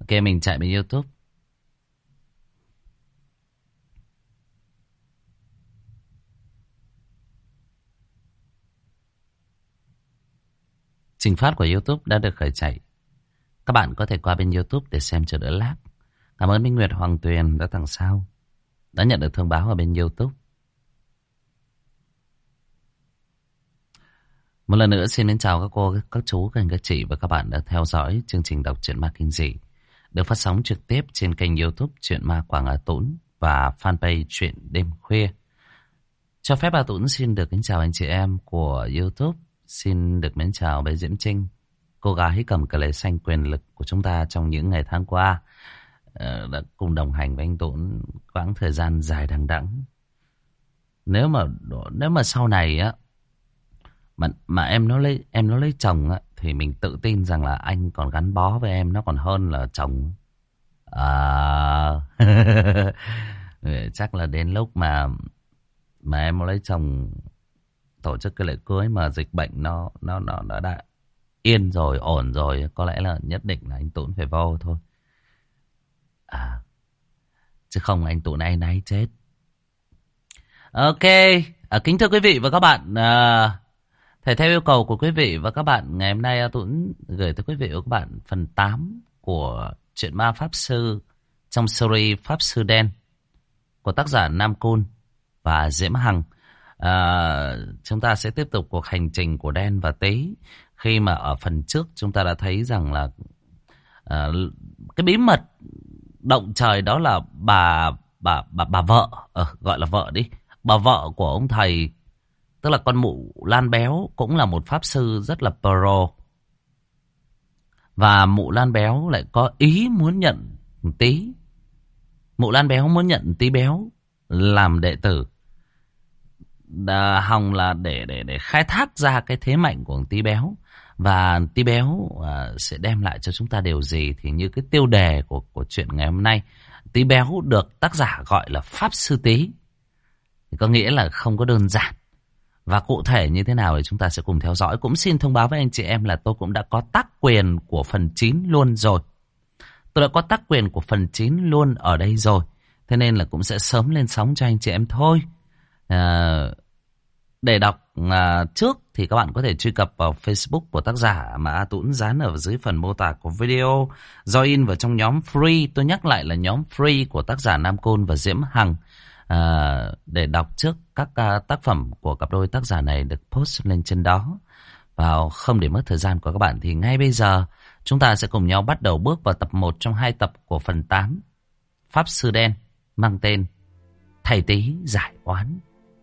Ok, mình chạy bên YouTube. Trình phát của YouTube đã được khởi chạy. Các bạn có thể qua bên YouTube để xem cho đỡ lag. Cảm ơn Minh Nguyệt Hoàng Tuyền đã tặng sao, đã nhận được thông báo ở bên YouTube. Một lần nữa xin đến chào các cô, các chú, các anh, các chị và các bạn đã theo dõi chương trình đọc truyện ma kinh dị được phát sóng trực tiếp trên kênh YouTube Truyện Ma Quảng Hà Tũng và fanpage Truyện Đêm Khuya. Cho phép Hà Tũng xin được kính chào anh chị em của YouTube. Xin được mến chào bé Diễm Trinh, cô gái cầm cờ lê xanh quyền lực của chúng ta trong những ngày tháng qua, đã cùng đồng hành với anh Tũng quãng thời gian dài đằng đẵng. Nếu mà sau này á mà em nó lấy chồng á, thì mình tự tin rằng là anh còn gắn bó với em nó còn hơn là chồng. Chắc là đến lúc mà em lấy chồng, tổ chức cái lễ cưới mà dịch bệnh nó đã yên rồi, ổn rồi, có lẽ là nhất định là anh Tũng phải vô thôi. Chứ không anh Tũng này náy chết. Ok, kính thưa quý vị và các bạn, thể theo yêu cầu của quý vị và các bạn, ngày hôm nay Tũng gửi tới quý vị và các bạn phần 8 của truyện ma Pháp Sư trong series Pháp Sư Đen của tác giả Nam Côn và Diễm Hằng. Chúng ta sẽ tiếp tục cuộc hành trình của Đen và Tý, khi mà ở phần trước chúng ta đã thấy rằng là cái bí mật động trời đó là bà vợ, gọi là vợ đi, bà vợ của ông thầy, tức là con mụ Lan Béo, cũng là một pháp sư rất là pro. Và mụ Lan Béo lại có ý muốn nhận Tý. Mụ Lan Béo muốn nhận Tý Béo làm đệ tử. Hòng là để khai thác ra cái thế mạnh của Tý Béo. Và Tý Béo sẽ đem lại cho chúng ta điều gì, thì như cái tiêu đề của chuyện ngày hôm nay, Tý Béo được tác giả gọi là Pháp Sư Tý, thì có nghĩa là không có đơn giản. Và cụ thể như thế nào thì chúng ta sẽ cùng theo dõi. Cũng xin thông báo với anh chị em là tôi cũng đã có tác quyền của phần 9 luôn rồi. Tôi đã có tác quyền của phần 9 luôn ở đây rồi. Thế nên là cũng sẽ sớm lên sóng cho anh chị em thôi. Để đọc trước thì các bạn có thể truy cập vào Facebook của tác giả mà A Tũng dán ở dưới phần mô tả của video. Join vào trong nhóm free, tôi nhắc lại là nhóm free của tác giả Nam Côn và Diễm Hằng. Để đọc trước các tác phẩm của cặp đôi tác giả này được post lên trên đó. Và không để mất thời gian của các bạn thì ngay bây giờ chúng ta sẽ cùng nhau bắt đầu bước vào tập 1 trong 2 tập của phần 8 Pháp Sư Đen, mang tên Thầy Tý Giải Oán.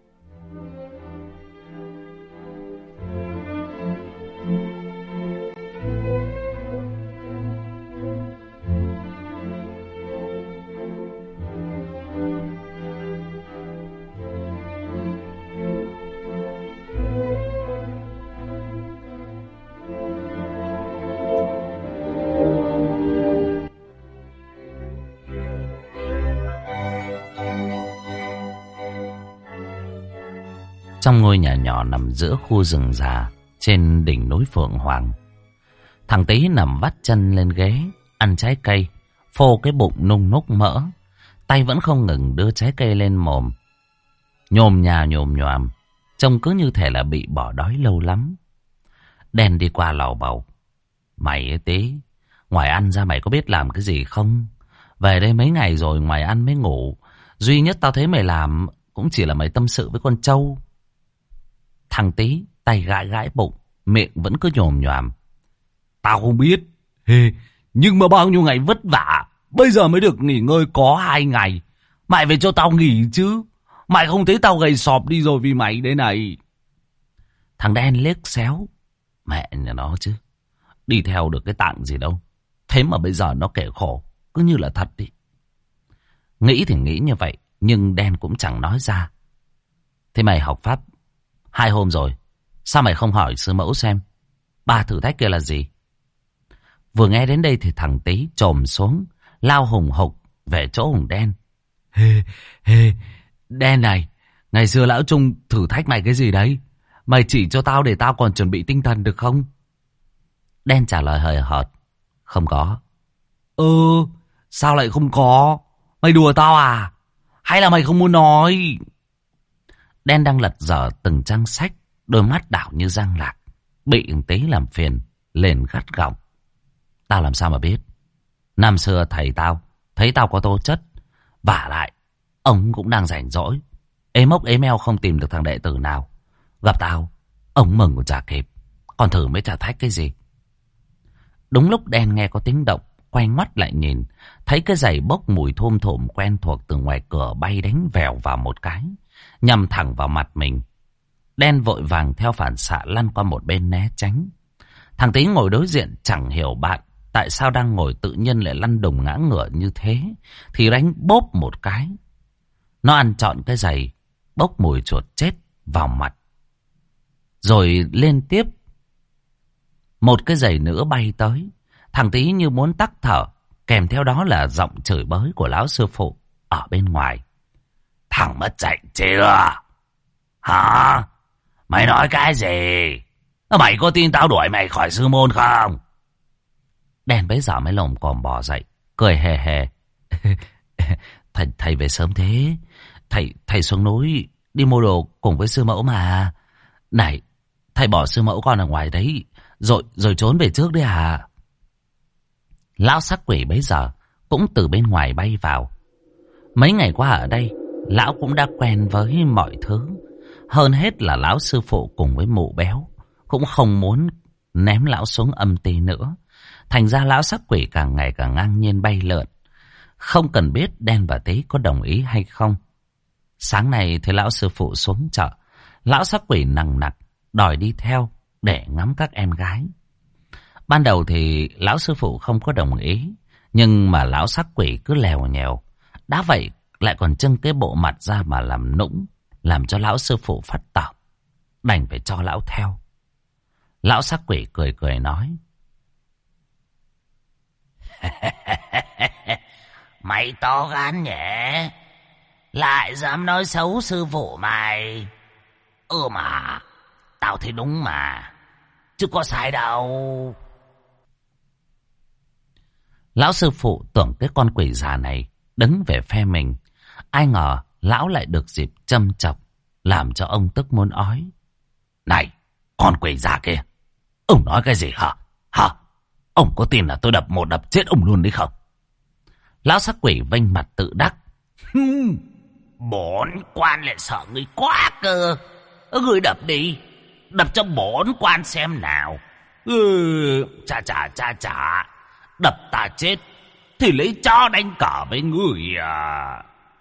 Trong ngôi nhà nhỏ nằm giữa khu rừng già trên đỉnh núi Phượng Hoàng, thằng Tý nằm vắt chân lên ghế ăn trái cây, phô cái bụng nung núc mỡ, tay vẫn không ngừng đưa trái cây lên mồm, nhồm nhà nhồm nhoàm, trông cứ như thể là bị bỏ đói lâu lắm. Đen đi qua lầu bầu: "Mày ấy Tý, ngoài ăn ra mày có biết làm cái gì không? Về đây mấy ngày rồi, ngoài ăn mới ngủ, duy nhất tao thấy mày làm cũng chỉ là mày tâm sự với con trâu." Thằng Tý tay gãi gãi bụng, miệng vẫn cứ nhồm nhoàm: "Tao không biết, nhưng mà bao nhiêu ngày vất vả, bây giờ mới được nghỉ ngơi có 2 ngày. Mày phải cho tao nghỉ chứ. Mày không thấy tao gầy sọp đi rồi vì mày đây này." Thằng Đen liếc xéo: "Mẹ nhà nó chứ, đi theo được cái tạng gì đâu. Thế mà bây giờ nó kể khổ, cứ như là thật đi." Nghĩ thì nghĩ như vậy, nhưng Đen cũng chẳng nói ra. "Thế mày học pháp 2 hôm rồi, sao mày không hỏi sư mẫu xem 3 thử thách kia là gì?" Vừa nghe đến đây thì thằng Tý chồm xuống, lao hùng hục về chỗ thằng Đen. Đen này, ngày xưa lão Trung thử thách mày cái gì đấy? Mày chỉ cho tao để tao còn chuẩn bị tinh thần được không?" Đen trả lời hời hợt: "Không có." Ừ, sao lại không có? Mày đùa tao à? Hay là mày không muốn nói? Đen đang lật dở từng trang sách, đôi mắt đảo như giang lạc. Bị thằng Tý làm phiền, lên gắt gỏng. Tao làm sao mà biết? Năm xưa thầy tao thấy tao có tố chất, vả lại ông cũng đang rảnh rỗi, ế mốc ế meo không tìm được thằng đệ tử nào. Gặp tao, ông mừng còn chả kịp, còn thử mới trả thách cái gì. Đúng lúc Đen nghe có tiếng động, quay ngoắt lại nhìn, thấy cái giày bốc mùi thum thủm quen thuộc từ ngoài cửa bay đánh vèo vào một cái, nhằm thẳng vào mặt mình. Đen vội vàng theo phản xạ lăn qua một bên né tránh. Thằng Tý ngồi đối diện chẳng hiểu bạn tại sao đang ngồi tự nhiên lại lăn đùng ngã ngửa như thế, thì đánh bốp một cái. Nó ăn trọn cái giày bốc mùi chuột chết vào mặt. Rồi liên tiếp một cái giày nữa bay tới. Thằng Tý như muốn tắc thở, kèm theo đó là giọng chửi bới của lão sư phụ ở bên ngoài. Thằng mất dạy chưa? Hả? Mày nói cái gì? Mày có tin tao đuổi mày khỏi sư môn không? Đen bấy giờ mới lồm cồm bò dậy, cười hề hề. Thầy về sớm thế. Thầy xuống núi đi mua đồ cùng với sư mẫu mà. Này, thầy bỏ sư mẫu con ở ngoài đấy, rồi trốn về trước đấy à? Lão sắc quỷ bấy giờ cũng từ bên ngoài bay vào. Mấy ngày qua ở đây, lão cũng đã quen với mọi thứ. Hơn hết là lão sư phụ cùng với mụ béo cũng không muốn ném lão xuống âm ti nữa. Thành ra lão sắc quỷ càng ngày càng ngang nhiên bay lượn, không cần biết Đen và Tý có đồng ý hay không. Sáng nay thấy lão sư phụ xuống chợ, lão sắc quỷ nằng nặc đòi đi theo để ngắm các em gái. Ban đầu thì lão sư phụ không có đồng ý, nhưng mà lão sắc quỷ cứ lèo nhèo, đã vậy lại còn trưng cái bộ mặt ra mà làm nũng, làm cho lão sư phụ phát tảo, đành phải cho lão theo. Lão sắc quỷ cười cười nói: Mày to gan nhỉ, lại dám nói xấu sư phụ mày. Mà tao thấy đúng mà, chứ có sai đâu. Lão sư phụ tưởng cái con quỷ già này đứng về phe mình, ai ngờ lão lại được dịp châm chọc, làm cho ông tức muốn ói. Này, con quỷ già kia, ông nói cái gì hả? Hả? Ông có tin là tôi đập chết ông luôn đấy không? Lão sắc quỷ vênh mặt tự đắc. Bổn quan lại sợ người quá cơ. Người đập đi, đập cho bổn quan xem nào. Chà, đập ta chết thì lấy chó đánh cỏ với người à.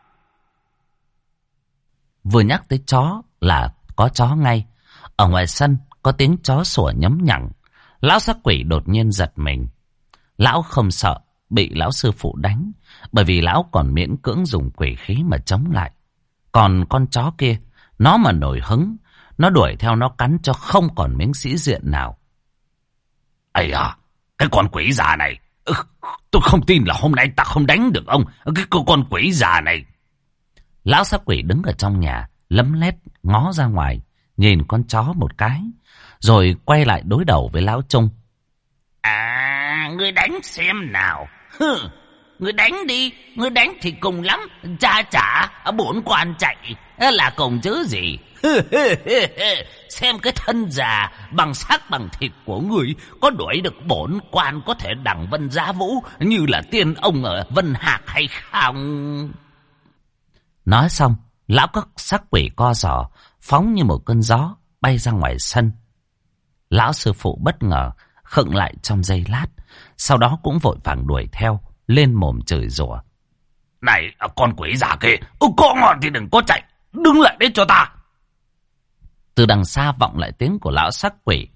Vừa nhắc tới chó là có chó ngay. Ở ngoài sân có tiếng chó sủa nhấm nhẳng. Lão sắc quỷ đột nhiên giật mình. Lão không sợ bị lão sư phụ đánh, bởi vì lão còn miễn cưỡng dùng quỷ khí mà chống lại. Còn con chó kia, nó mà nổi hứng, nó đuổi theo nó cắn cho không còn miếng sĩ diện nào. Ây à, cái con quỷ già này, tôi không tin là hôm nay ta không đánh được ông, cái con quỷ già này. Lão sắc quỷ đứng ở trong nhà, lấm lét ngó ra ngoài, nhìn con chó một cái, rồi quay lại đối đầu với lão Trung. À, ngươi đánh xem nào. Ngươi đánh đi, ngươi đánh thì cùng lắm, chả bổn quan chạy là cùng chứ gì. Xem cái thân già bằng xác bằng thịt của ngươi có đuổi được bổn quan có thể đẳng vân giá vũ như là tiên ông ở Vân Hạc hay không? Nói xong, lão các sắc quỷ co giò, phóng như một cơn gió bay ra ngoài sân. Lão sư phụ bất ngờ khựng lại trong giây lát, sau đó cũng vội vàng đuổi theo, lên mồm chửi rủa. Này, con quỷ già kia, có ngon thì đừng có chạy, đứng lại đấy cho ta. Từ đằng xa vọng lại tiếng của lão sắc quỷ.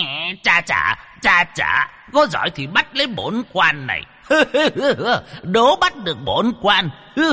Chà, có giỏi thì bắt lấy bổn quan này. Đố bắt được bổn quan.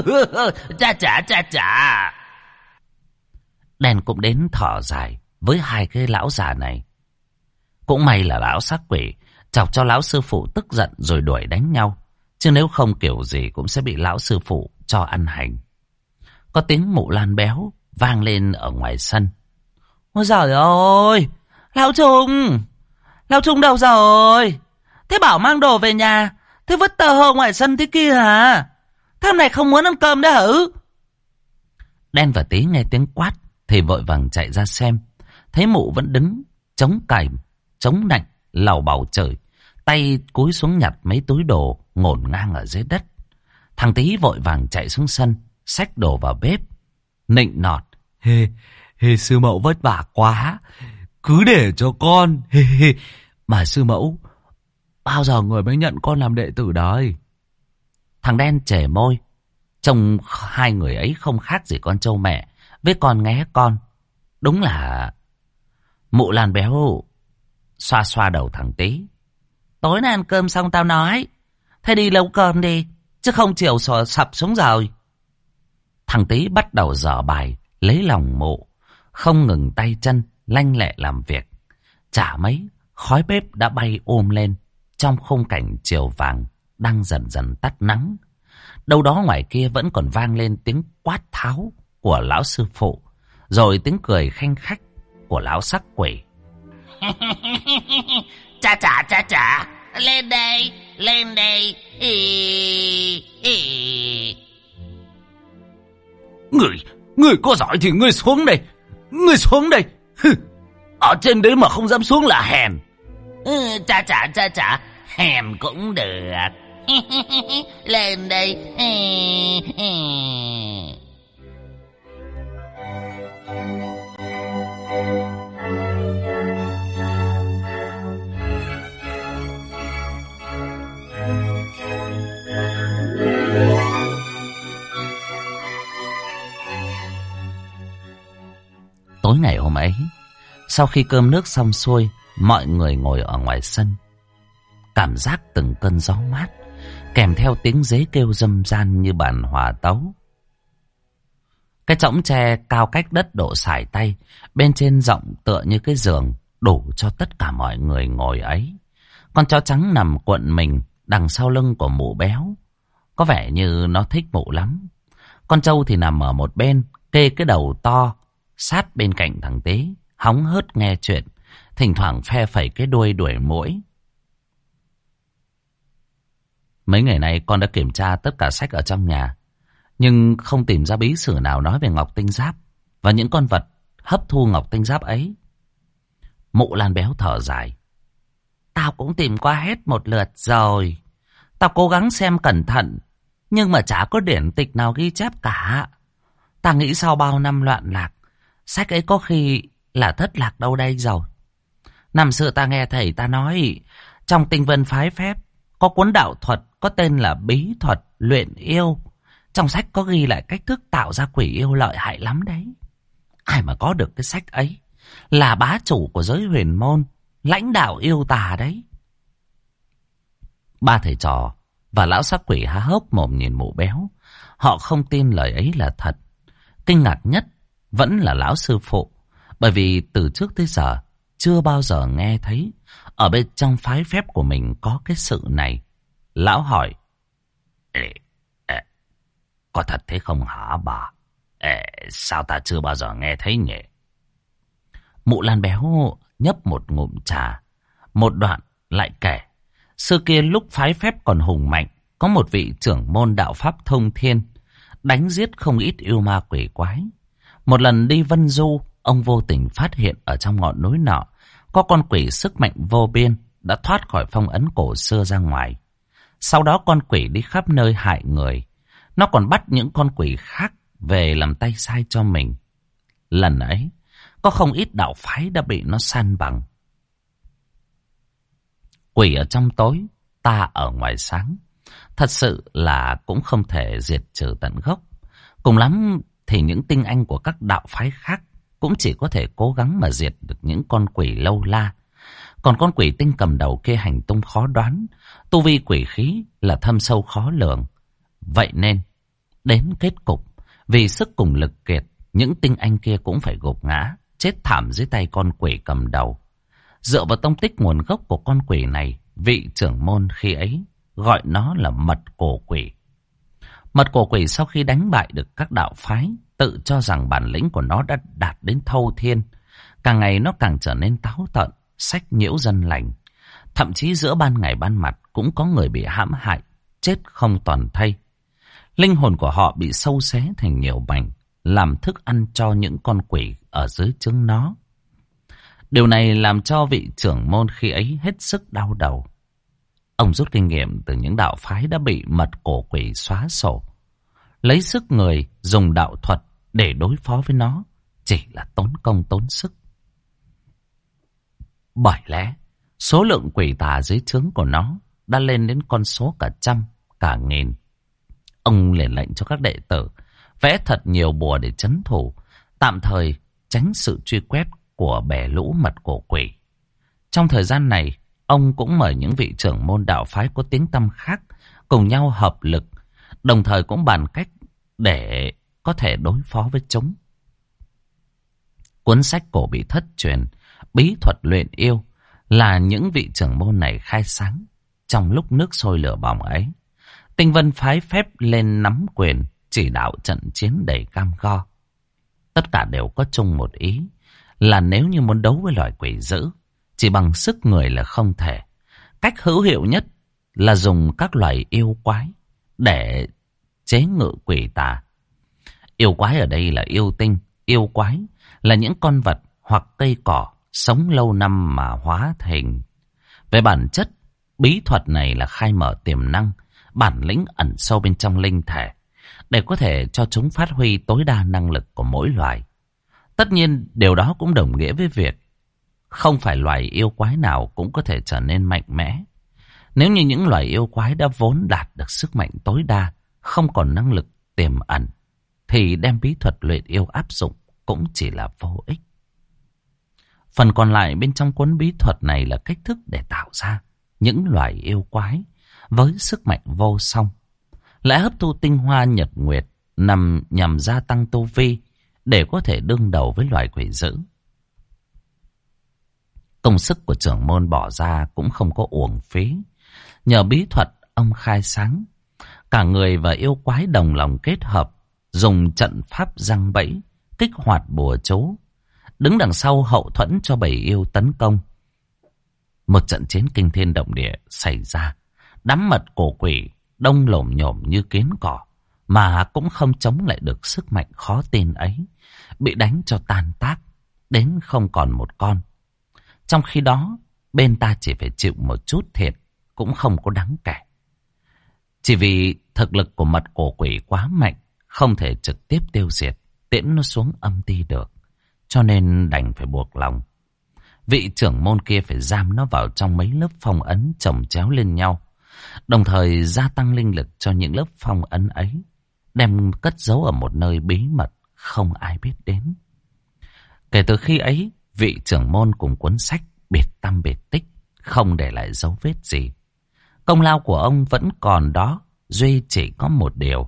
Chà. Đen cũng đến thở dài với hai cái lão già này. Cũng may là lão sắc quỷ chọc cho lão sư phụ tức giận rồi đuổi đánh nhau, chứ nếu không kiểu gì cũng sẽ bị lão sư phụ cho ăn hành. Có tiếng mụ Lan béo vang lên ở ngoài sân. Ôi giời ơi, Lão Trung đâu rồi? Thế bảo mang đồ về nhà, Thế vứt tờ hồ ngoài sân thế kia hả? Thế hôm nay không muốn ăn cơm nữa hử? Đen và Tí nghe tiếng quát thì vội vàng chạy ra xem. Thấy mụ vẫn đứng chống cằm, chống nạnh, làu bầu trời, tay cúi xuống nhặt mấy túi đồ ngổn ngang ở dưới đất. Thằng Tí vội vàng chạy xuống sân, xách đồ vào bếp, nịnh nọt: Hê sư mẫu vất vả quá, cứ để cho con. Mà sư mẫu, bao giờ người mới nhận con làm đệ tử đấy? Thằng Đen chẻ môi, trông hai người ấy không khác gì con trâu mẹ với con nghé con. Đúng là... Mụ Lan béo xoa xoa đầu thằng Tí: tối nay ăn cơm xong tao nói, thế đi nấu cơm đi, chứ không chiều sập xuống rồi. Thằng Tí bắt đầu dở bài lấy lòng mụ, không ngừng tay chân lanh lẹ làm việc. Chả mấy khói bếp đã bay ôm lên trong khung cảnh chiều vàng đang dần dần tắt nắng. Đâu đó ngoài kia vẫn còn vang lên tiếng quát tháo của lão sư phụ, rồi tiếng cười khanh khách của lão sắc quỷ. Chà chà chà chà, lên đây, lên đây. Người có giỏi thì ngươi xuống đây, ngươi xuống đây. Ở trên đấy mà không dám xuống là hèn. Chà chà chà chà, hèn cũng được. Lên đây. Tối ngày hôm ấy, sau khi cơm nước xong xuôi, mọi người ngồi ở ngoài sân. Cảm giác từng cơn gió mát, kèm theo tiếng dế kêu râm ran như bản hòa tấu. Cái chõng tre cao cách đất độ sải tay, bên trên rộng tựa như cái giường, đủ cho tất cả mọi người ngồi ấy. Con chó trắng nằm cuộn mình đằng sau lưng của mụ béo, có vẻ như nó thích mụ lắm. Con trâu thì nằm ở một bên, kê cái đầu to sát bên cạnh thằng Tế, hóng hớt nghe chuyện, thỉnh thoảng phe phẩy cái đuôi đuổi muỗi. Mấy ngày nay con đã kiểm tra tất cả sách ở trong nhà, nhưng không tìm ra bí sử nào nói về ngọc tinh giáp và những con vật hấp thu ngọc tinh giáp ấy. Mụ Lan béo thở dài: tao cũng tìm qua hết một lượt rồi. Tao cố gắng xem cẩn thận, nhưng mà chả có điển tịch nào ghi chép cả. Ta nghĩ sau bao năm loạn lạc, sách ấy có khi là thất lạc đâu đây rồi. Năm xưa ta nghe thầy ta nói, trong tinh vân phái phép có cuốn đạo thuật có tên là bí thuật luyện yêu. Trong sách có ghi lại cách thức tạo ra quỷ yêu lợi hại lắm đấy. Ai mà có được cái sách ấy là bá chủ của giới huyền môn, lãnh đạo yêu tà đấy. Ba thầy trò và lão sắc quỷ há hốc mồm nhìn mụ béo. Họ không tin lời ấy là thật. Kinh ngạc nhất vẫn là lão sư phụ, bởi vì từ trước tới giờ chưa bao giờ nghe thấy ở bên trong phái phép của mình có cái sự này. Lão hỏi: có thật thế không hả bà? Sao ta chưa bao giờ nghe thấy nhỉ? Mụ Lan béo nhấp một ngụm trà, một đoạn lại kể: xưa kia lúc phái phép còn hùng mạnh, có một vị trưởng môn đạo pháp thông thiên, đánh giết không ít yêu ma quỷ quái. Một lần đi vân du, ông vô tình phát hiện ở trong ngọn núi nọ có con quỷ sức mạnh vô biên đã thoát khỏi phong ấn cổ xưa ra ngoài. Sau đó con quỷ đi khắp nơi hại người. Nó còn bắt những con quỷ khác về làm tay sai cho mình. Lần ấy, có không ít đạo phái đã bị nó san bằng. Quỷ ở trong tối, ta ở ngoài sáng. Thật sự là cũng không thể diệt trừ tận gốc. Cùng lắm thì những tinh anh của các đạo phái khác cũng chỉ có thể cố gắng mà diệt được những con quỷ lâu la. Còn con quỷ tinh cầm đầu kia hành tung khó đoán, tu vi quỷ khí là thâm sâu khó lường. Vậy nên, đến kết cục, vì sức cùng lực kiệt, những tinh anh kia cũng phải gục ngã, chết thảm dưới tay con quỷ cầm đầu. Dựa vào tông tích nguồn gốc của con quỷ này, vị trưởng môn khi ấy gọi nó là mật cổ quỷ. Mật cổ quỷ sau khi đánh bại được các đạo phái, tự cho rằng bản lĩnh của nó đã đạt đến thâu thiên. Càng ngày nó càng trở nên táo tợn, sách nhiễu dân lành. Thậm chí giữa ban ngày ban mặt cũng có người bị hãm hại, chết không toàn thây. Linh hồn của họ bị xâu xé thành nhiều mảnh, làm thức ăn cho những con quỷ ở dưới trứng nó. Điều này làm cho vị trưởng môn khi ấy hết sức đau đầu. Ông rút kinh nghiệm từ những đạo phái đã bị mật cổ quỷ xóa sổ. Lấy sức người dùng đạo thuật để đối phó với nó chỉ là tốn công tốn sức. Bởi lẽ số lượng quỷ tà dưới trướng của nó đã lên đến con số cả trăm, cả nghìn. Ông liền lệnh cho các đệ tử vẽ thật nhiều bùa để trấn thủ, tạm thời tránh sự truy quét của bè lũ mật cổ quỷ. Trong thời gian này, ông cũng mời những vị trưởng môn đạo phái có tiếng tăm khác cùng nhau hợp lực, đồng thời cũng bàn cách để có thể đối phó với chúng. Cuốn sách cổ bị thất truyền, bí thuật luyện yêu là những vị trưởng môn này khai sáng. Trong lúc nước sôi lửa bỏng ấy, Tinh Vân phái phép lên nắm quyền, chỉ đạo trận chiến đầy cam go. Tất cả đều có chung một ý, là nếu như muốn đấu với loài quỷ dữ, chỉ bằng sức người là không thể. Cách hữu hiệu nhất là dùng các loài yêu quái để chế ngự quỷ tà. Yêu quái ở đây là yêu tinh, yêu quái là những con vật hoặc cây cỏ sống lâu năm mà hóa thành. Về bản chất, bí thuật này là khai mở tiềm năng, bản lĩnh ẩn sâu bên trong linh thể, để có thể cho chúng phát huy tối đa năng lực của mỗi loài. Tất nhiên, điều đó cũng đồng nghĩa với việc không phải loài yêu quái nào cũng có thể trở nên mạnh mẽ. Nếu như những loài yêu quái đã vốn đạt được sức mạnh tối đa, không còn năng lực tiềm ẩn, thì đem bí thuật luyện yêu áp dụng cũng chỉ là vô ích. Phần còn lại bên trong cuốn bí thuật này là cách thức để tạo ra những loài yêu quái với sức mạnh vô song, lại hấp thu tinh hoa nhật nguyệt nhằm gia tăng tu vi để có thể đương đầu với loài quỷ dữ. Công sức của trưởng môn bỏ ra cũng không có uổng phí. Nhờ bí thuật ông khai sáng, cả người và yêu quái đồng lòng kết hợp, dùng trận pháp giăng bẫy, kích hoạt bùa chú, đứng đằng sau hậu thuẫn cho bầy yêu tấn công. Một trận chiến kinh thiên động địa xảy ra. Đám mật cổ quỷ đông lổm nhổm như kiến cỏ, mà cũng không chống lại được sức mạnh khó tin ấy, bị đánh cho tan tác đến không còn một con. Trong khi đó, bên ta chỉ phải chịu một chút thiệt cũng không có đáng kể. Chỉ vì thực lực của mật cổ quỷ quá mạnh, không thể trực tiếp tiêu diệt, tiễn nó xuống âm ti được, cho nên đành phải buộc lòng. Vị trưởng môn kia phải giam nó vào trong mấy lớp phong ấn chồng chéo lên nhau, đồng thời gia tăng linh lực cho những lớp phong ấn ấy, đem cất giấu ở một nơi bí mật không ai biết đến. Kể từ khi ấy, vị trưởng môn cùng cuốn sách biệt tăm biệt tích, không để lại dấu vết gì. Công lao của ông vẫn còn đó, duy chỉ có một điều.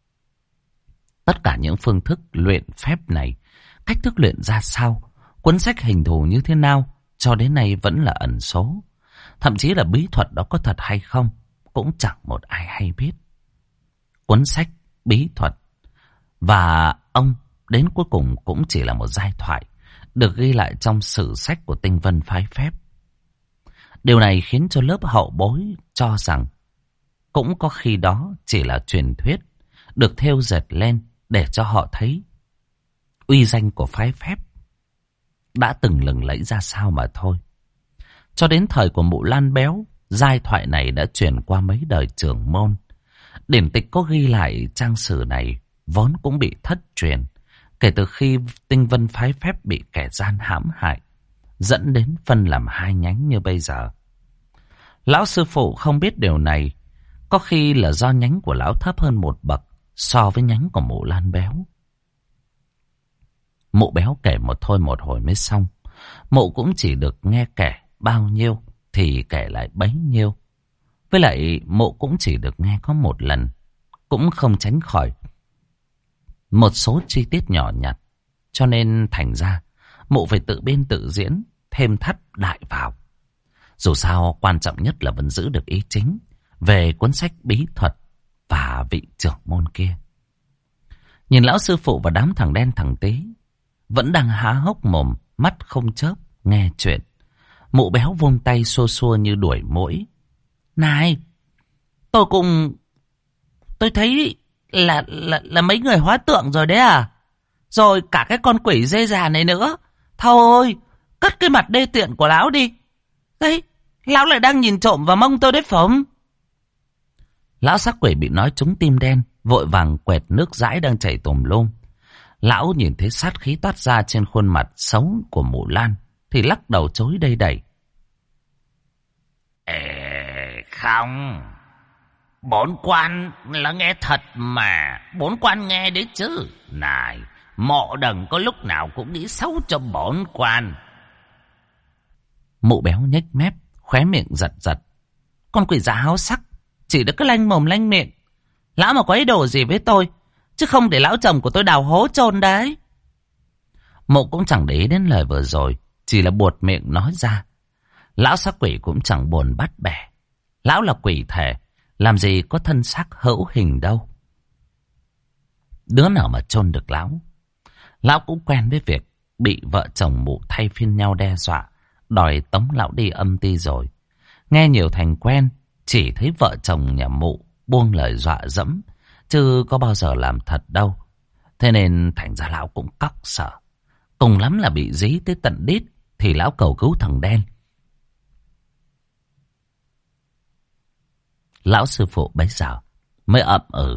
Tất cả những phương thức luyện phép này, cách thức luyện ra sao, cuốn sách hình thù như thế nào, cho đến nay vẫn là ẩn số. Thậm chí là bí thuật đó có thật hay không, cũng chẳng một ai hay biết. Cuốn sách, bí thuật và ông đến cuối cùng cũng chỉ là một giai thoại, được ghi lại trong sử sách của Tinh Vân phái phép. Điều này khiến cho lớp hậu bối cho rằng cũng có khi đó chỉ là truyền thuyết, được thêu dệt lên để cho họ thấy uy danh của phái phép đã từng lừng lẫy ra sao mà thôi. Cho đến thời của Mụ Lan Béo, giai thoại này đã truyền qua mấy đời trưởng môn. Điển tịch có ghi lại trang sử này vốn cũng bị thất truyền kể từ khi Tinh Vân phái phép bị kẻ gian hãm hại, dẫn đến phân làm hai nhánh như bây giờ. Lão sư phụ không biết điều này, có khi là do nhánh của lão thấp hơn một bậc so với nhánh của Mụ Lan Béo. Mụ Béo kể một thôi một hồi mới xong. Mụ cũng chỉ được nghe kể bao nhiêu thì kể lại bấy nhiêu. Với lại mụ cũng chỉ được nghe có một lần, cũng không tránh khỏi một số chi tiết nhỏ nhặt, cho nên thành ra mụ phải tự biên tự diễn, thêm thắt đại vào. Dù sao quan trọng nhất là vẫn giữ được ý chính về cuốn sách bí thuật và vị trưởng môn kia. Nhìn lão sư phụ và đám thằng đen thằng tí vẫn đang há hốc mồm, mắt không chớp nghe chuyện, Mụ Béo vung tay xua xua như đuổi muỗi. Này, tôi thấy là mấy người hóa tượng rồi đấy à? Rồi cả cái con quỷ dê già này nữa. Thôi, cất cái mặt đê tiện của lão đi. Đấy, lão lại đang nhìn trộm vào mông tôi đấy phải không? Lão sắc quỷ bị nói trúng tim đen, vội vàng quẹt nước dãi đang chảy tùm lum. Lão nhìn thấy sát khí toát ra trên khuôn mặt xấu của mụ Lan, thì lắc đầu chối đầy đẩy. Không, bổn quan là nghe thật mà, bổn quan nghe đấy chứ. Này, mộ đừng có lúc nào cũng nghĩ xấu cho bổn quan. Mụ béo nhếch mép, khóe miệng giật giật. Con quỷ già háo sắc, chỉ được cứ lanh mồm lanh miệng. Lão mà có ý đồ gì với tôi, chứ không để lão chồng của tôi đào hố chôn đấy. Mụ cũng chẳng để ý đến lời vừa rồi, chỉ là buột miệng nói ra. Lão sắc quỷ cũng chẳng buồn bắt bẻ. Lão là quỷ thể, làm gì có thân xác hữu hình đâu. Đứa nào mà chôn được lão. Lão cũng quen với việc bị vợ chồng mụ thay phiên nhau đe dọa, đòi tống lão đi âm ty rồi. Nghe nhiều thành quen, chỉ thấy vợ chồng nhà mụ buông lời dọa dẫm, chứ có bao giờ làm thật đâu. Thế nên thành ra lão cũng cóc sợ. Cùng lắm là bị dí tới tận đít thì lão cầu cứu thằng đen. Lão sư phụ bấy giờ mới ậm ừ.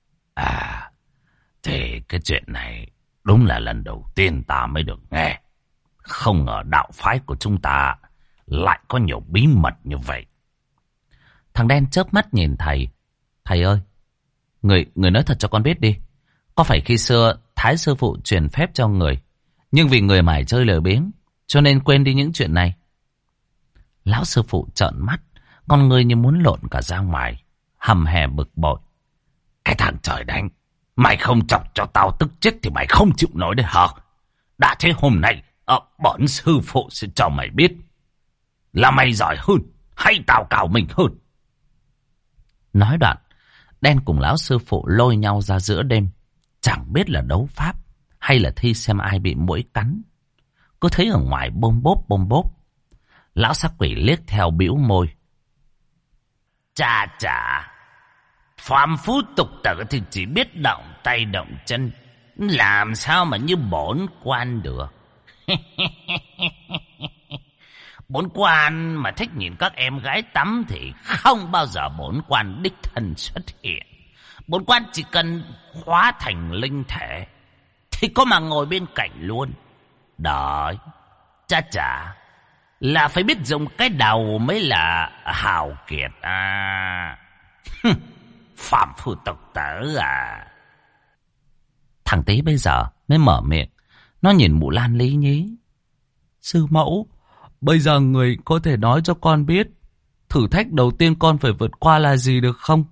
Thì cái chuyện này đúng là lần đầu tiên ta mới được nghe. Không ngờ đạo phái của chúng ta lại có nhiều bí mật như vậy. Thằng đen chớp mắt nhìn thầy. Thầy ơi, người nói thật cho con biết đi. Có phải khi xưa Thái sư phụ truyền phép cho người, nhưng vì người mải chơi lười biếng, cho nên quên đi những chuyện này? Lão sư phụ trợn mắt, con người như muốn lộn cả ra ngoài, hầm hè bực bội. Cái thằng trời đánh, mày không chọc cho tao tức chết thì mày không chịu nổi đấy hả? Đã thế hôm nay bọn sư phụ sẽ cho mày biết là mày giỏi hơn hay tao cao mình hơn. Nói đoạn, đen cùng lão sư phụ lôi nhau ra giữa đêm, chẳng biết là đấu pháp hay là thi xem ai bị muỗi cắn. Cứ thấy ở ngoài bôm bốp. Lão sắc quỷ liếc theo bĩu môi. Chà, phàm phu tục tử thì chỉ biết động tay động chân, làm sao mà như bổn quan được. Bổn quan mà thích nhìn các em gái tắm thì không bao giờ bổn quan đích thân xuất hiện. Bổn quan chỉ cần hóa thành linh thể thì có mà ngồi bên cạnh luôn. Đấy, chà, là phải biết dùng cái đầu mới là hào kiệt à. Phạm phu tục tử à. Thằng Tý bây giờ mới mở miệng. Nó nhìn mụ Lan lý nhí. Sư mẫu, bây giờ người có thể nói cho con biết thử thách đầu tiên con phải vượt qua là gì được không?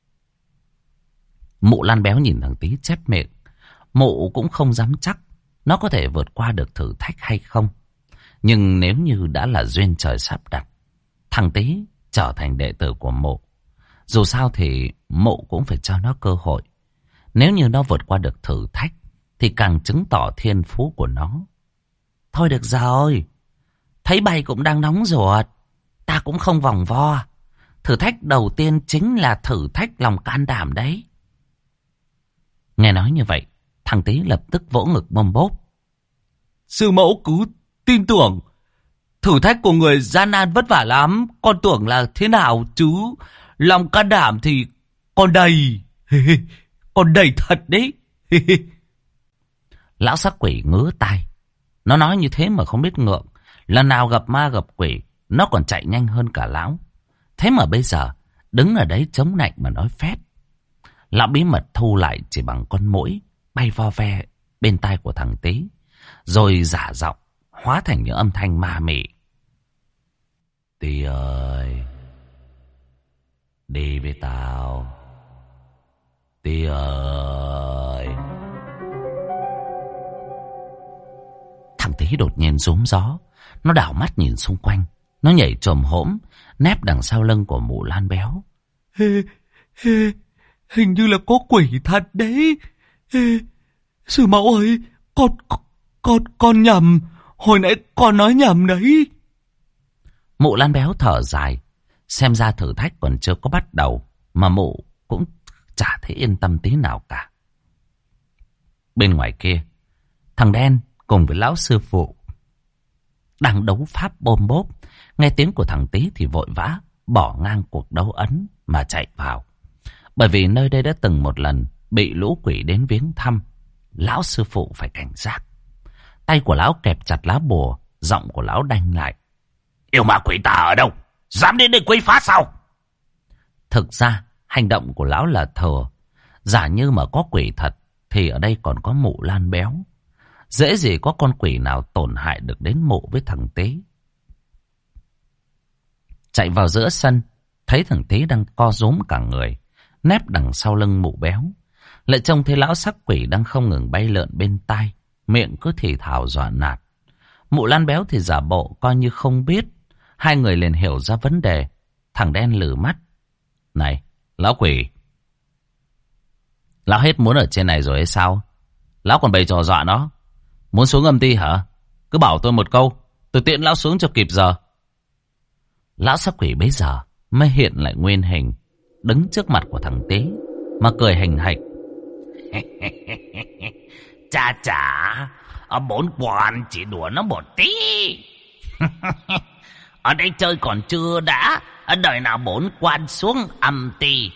Mụ Lan béo nhìn thằng Tý chép miệng. Mụ cũng không dám chắc nó có thể vượt qua được thử thách hay không. Nhưng nếu như đã là duyên trời sắp đặt, thằng Tý trở thành đệ tử của mụ, dù sao thì mụ cũng phải cho nó cơ hội. Nếu như nó vượt qua được thử thách thì càng chứng tỏ thiên phú của nó. Thôi được rồi, thấy bay cũng đang nóng ruột, ta cũng không vòng vo. Thử thách đầu tiên chính là thử thách lòng can đảm đấy. Nghe nói như vậy, thằng Tý lập tức vỗ ngực bôm bốp. Sư mẫu cứ tin tưởng, thử thách của người gian nan vất vả lắm, con tưởng là thế nào chứ. Lòng can đảm thì còn đầy, còn đầy thật đấy. Lão sắc quỷ ngứa tai. Nó nói như thế mà không biết ngượng. Lần nào gặp ma gặp quỷ, nó còn chạy nhanh hơn cả lão. Thế mà bây giờ đứng ở đấy chống nạnh mà nói phét. Lão bí mật thu lại chỉ bằng con muỗi bay vo ve bên tai của thằng Tý, rồi giả giọng hóa thành những âm thanh ma mị. Tý ơi, đi với tao. Tý ơi. Thằng Tý đột nhiên rúm gió. Nó đảo mắt nhìn xung quanh. Nó nhảy chồm hổm nép đằng sau lưng của mụ Lan béo. Hình như là có quỷ thật đấy. Sư mẫu ơi, con nhầm. Hồi nãy con nói nhầm đấy. Mụ Lan béo thở dài. Xem ra thử thách còn chưa có bắt đầu, mà mụ cũng chả thấy yên tâm tí nào cả. Bên ngoài kia, thằng đen cùng với lão sư phụ đang đấu pháp bôm bốp. Nghe tiếng của thằng Tý thì vội vã bỏ ngang cuộc đấu ấn mà chạy vào. Bởi vì nơi đây đã từng một lần bị lũ quỷ đến viếng thăm. Lão sư phụ phải cảnh giác. Tay của lão kẹp chặt lá bùa, giọng của lão đanh lại. Yêu ma quỷ tà ở đâu? Dám đến đây quấy phá sao? Thực ra hành động của lão là thừa. Giả như mà có quỷ thật thì ở đây còn có mụ Lan béo. Dễ gì có con quỷ nào tổn hại được đến mụ với thằng Tý. Chạy vào giữa sân, thấy thằng Tý đang co rúm cả người, nép đằng sau lưng mụ béo. Lại trông thấy lão sắc quỷ đang không ngừng bay lượn bên tai, miệng cứ thì thào dọa nạt. Mụ Lan béo thì giả bộ coi như không biết. Hai người liền hiểu ra vấn đề. Thằng đen lử mắt. Này, lão quỷ, lão hết muốn ở trên này rồi hay sao? Lão còn bày trò dọa nó. Muốn xuống âm ty hả? Cứ bảo tôi một câu, tôi tiện lão xuống cho kịp giờ. Lão sắc quỷ bấy giờ mới hiện lại nguyên hình, đứng trước mặt của thằng Tý mà cười hình hạch. Chà chà, bổn quan chỉ đùa nó một tí. Ở đây chơi còn chưa đã, đời nào bổn quan xuống âm ty.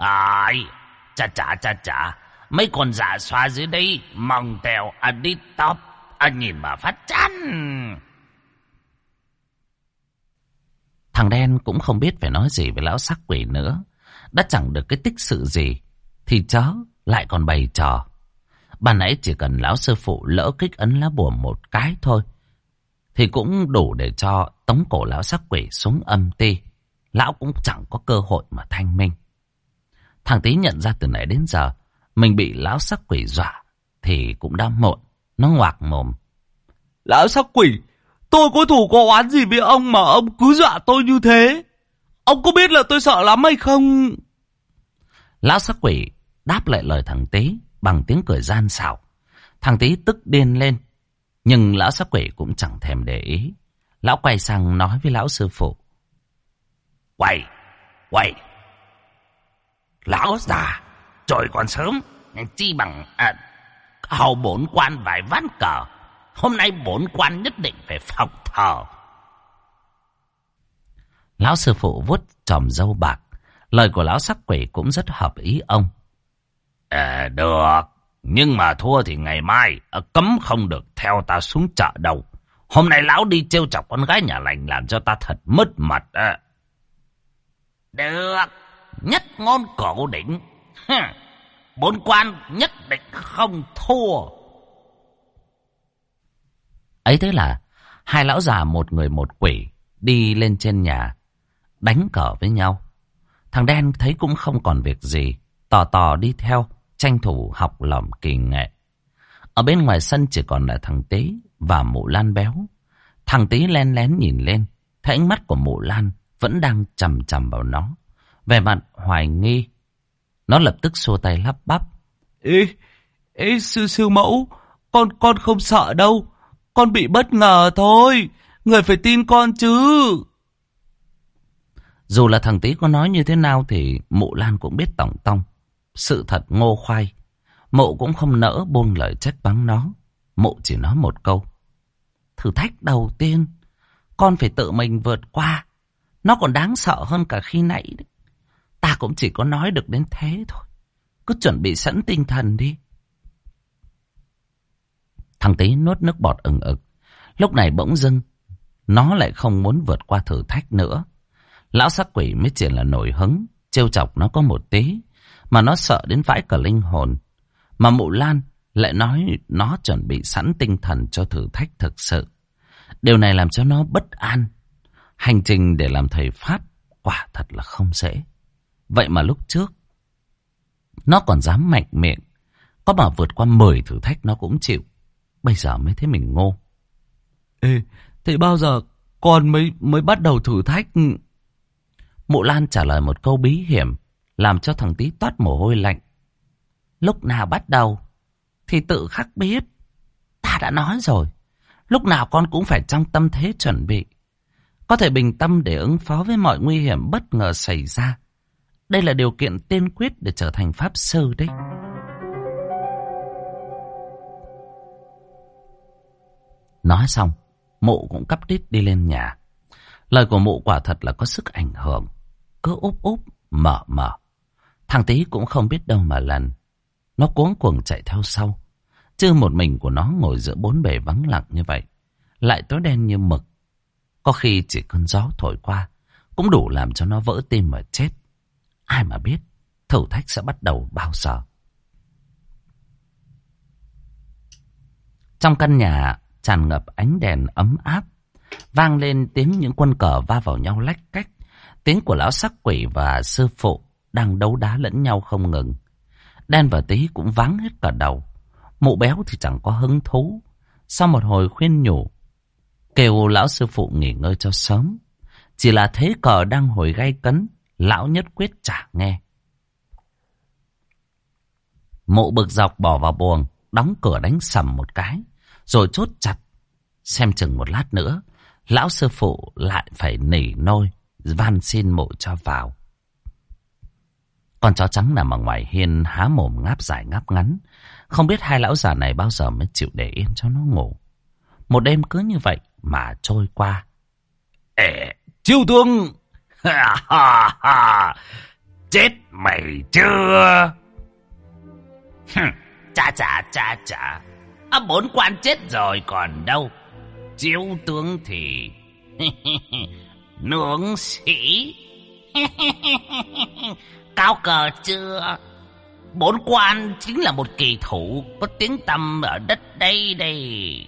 Chà chà, mấy con giả xoa dưới đây mong tèo đi top, nhìn mà phát chán. Thằng đen cũng không biết phải nói gì với lão sắc quỷ nữa. Đã chẳng được cái tích sự gì thì chớ lại còn bày trò. Ban nãy chỉ cần lão sư phụ lỡ kích ấn lá bùa một cái thôi thì cũng đủ để cho tống cổ lão sắc quỷ xuống âm ty. Lão cũng chẳng có cơ hội mà thanh minh. Thằng Tý nhận ra từ nãy đến giờ mình bị lão sắc quỷ dọa thì cũng đã muộn. Nó ngoạc mồm. Lão sắc quỷ, tôi có thù có oán gì với ông mà ông cứ dọa tôi như thế? Ông có biết là tôi sợ lắm hay không? Lão sắc quỷ đáp lại lời thằng Tý bằng tiếng cười gian xảo. Thằng Tý tức điên lên, nhưng lão sắc quỷ cũng chẳng thèm để ý. Lão quay sang nói với lão sư phụ. Quay, lão già, trời còn sớm, chi bằng hầu bổn quan vài ván cờ. Hôm nay bổn quan nhất định phải phòng thờ. Lão sư phụ vuốt chòm râu bạc. Lời của lão sắc quỷ cũng rất hợp ý ông. Được, nhưng mà thua thì ngày mai cấm không được theo ta xuống chợ đâu. Hôm nay lão đi trêu chọc con gái nhà lành làm cho ta thật mất mặt. Được, nhất ngôn cổ đỉnh. Bổn quan nhất định không thua. Ấy thế là hai lão già một người một quỷ đi lên trên nhà đánh cờ với nhau. Thằng đen thấy cũng không còn việc gì, tò đi theo, tranh thủ học lỏm kỳ nghệ. Ở bên ngoài sân chỉ còn là thằng Tý và mụ Lan béo. Thằng Tý len lén nhìn lên, thấy ánh mắt của mụ Lan vẫn đang chằm chằm vào nó, vẻ mặt hoài nghi. Nó lập tức xua tay lắp bắp. Ê, sư mẫu, con không sợ đâu. Con bị bất ngờ thôi, người phải tin con chứ. Dù là thằng Tý có nói như thế nào thì mụ Lan cũng biết tòng tong. Sự thật ngô khoai. Mụ cũng không nỡ buông lời trách mắng nó. Mụ chỉ nói một câu. Thử thách đầu tiên, con phải tự mình vượt qua. Nó còn đáng sợ hơn cả khi nãy đấy. Ta cũng chỉ có nói được đến thế thôi. Cứ chuẩn bị sẵn tinh thần đi. Thằng Tý nuốt nước bọt ừng ực. Lúc này bỗng dưng nó lại không muốn vượt qua thử thách nữa. Lão sắc quỷ mới chỉ là nổi hứng, trêu chọc nó có một tí, mà nó sợ đến vãi cả linh hồn. Mà mụ Lan lại nói nó chuẩn bị sẵn tinh thần cho thử thách thực sự. Điều này làm cho nó bất an. Hành trình để làm thầy Pháp quả thật là không dễ. Vậy mà lúc trước nó còn dám mạnh miệng, có mà vượt qua 10 thử thách nó cũng chịu. Bây giờ mới thấy mình ngô. Ê, thế bao giờ con mới bắt đầu thử thách? Mụ Lan trả lời một câu bí hiểm, làm cho thằng Tý toát mồ hôi lạnh. Lúc nào bắt đầu thì tự khắc biết. Ta đã nói rồi, lúc nào con cũng phải trong tâm thế chuẩn bị. có thể bình tâm để ứng phó với mọi nguy hiểm bất ngờ xảy ra. Đây là điều kiện tiên quyết để trở thành pháp sư đấy. Nói xong, Mụ cũng cắp đít đi lên nhà. Lời của Mụ quả thật là có sức ảnh hưởng. Cứ úp úp, mở mở. Thằng Tí cũng không biết đâu mà lần. Nó cuống cuồng chạy theo sau. Chứ một mình của nó ngồi giữa bốn bề vắng lặng như vậy, lại tối đen như mực. Có khi chỉ cơn gió thổi qua cũng đủ làm cho nó vỡ tim mà chết. Ai mà biết thử thách sẽ bắt đầu bao giờ. Trong căn nhà tràn ngập ánh đèn ấm áp, vang lên tiếng những quân cờ va vào nhau lách cách. Tiếng của lão sắc quỷ và sư phụ đang đấu đá lẫn nhau không ngừng. Đen và Tí cũng váng hết cả đầu. Mụ béo thì chẳng có hứng thú. Sau một hồi khuyên nhủ, kêu lão sư phụ nghỉ ngơi cho sớm. Chỉ là thế cờ đang hồi gay cấn, lão nhất quyết chả nghe. Mụ bực dọc bỏ vào buồng, đóng cửa đánh sầm một cái, rồi chốt chặt. Xem chừng một lát nữa, lão sư phụ lại phải nỉ nôi, van xin Mụ cho vào. Con chó trắng nằm ở ngoài hiên há mồm ngáp dài ngáp ngắn. Không biết hai lão già này bao giờ mới chịu để yên cho nó ngủ. Một đêm cứ như vậy mà trôi qua. Chiêu tướng! Chết mày chưa? Chà. Bốn quan chết rồi còn đâu. Chiêu tướng thì... nướng sĩ. Cao cờ chưa? Bốn quan chính là một kỳ thủ có tiếng tăm ở đất đây đây.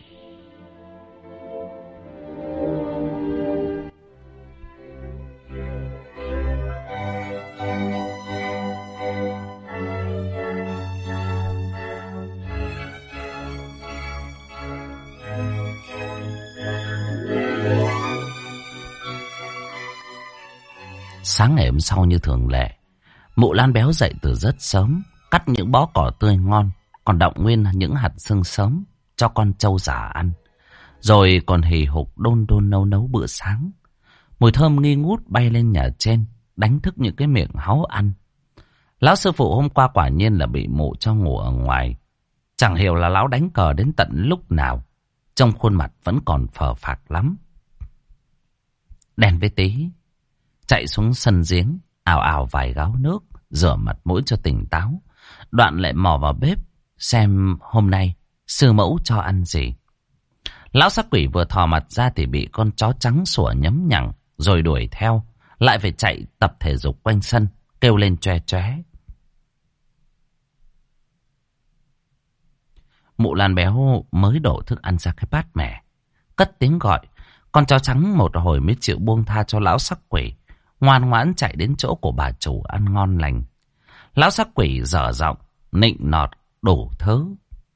Sáng ngày hôm sau như thường lệ, Mụ Lan béo dậy từ rất sớm, cắt những bó cỏ tươi ngon, còn đọng nguyên những hạt xương sớm cho con trâu già ăn. Rồi còn hì hục đôn nấu bữa sáng. Mùi thơm nghi ngút bay lên nhà trên, đánh thức những cái miệng háu ăn. Lão sư phụ hôm qua quả nhiên là bị Mụ cho ngủ ở ngoài. Chẳng hiểu là lão đánh cờ đến tận lúc nào, trong khuôn mặt vẫn còn phờ phạc lắm. Đen với Tí chạy xuống sân giếng, ào vài gáo nước, rửa mặt mũi cho tỉnh táo. Đoạn lại mò vào bếp, xem hôm nay sư mẫu cho ăn gì. Lão sắc quỷ vừa thò mặt ra thì bị con chó trắng sủa nhấm nhằng, rồi đuổi theo, lại phải chạy tập thể dục quanh sân, kêu lên choe choé. Mụ Lan béo mới đổ thức ăn ra cái bát mẻ, cất tiếng gọi. Con chó trắng một hồi mới chịu buông tha cho lão sắc quỷ, ngoan ngoãn chạy đến chỗ của bà chủ ăn ngon lành. Lão sắc quỷ dở giọng nịnh nọt đủ thứ.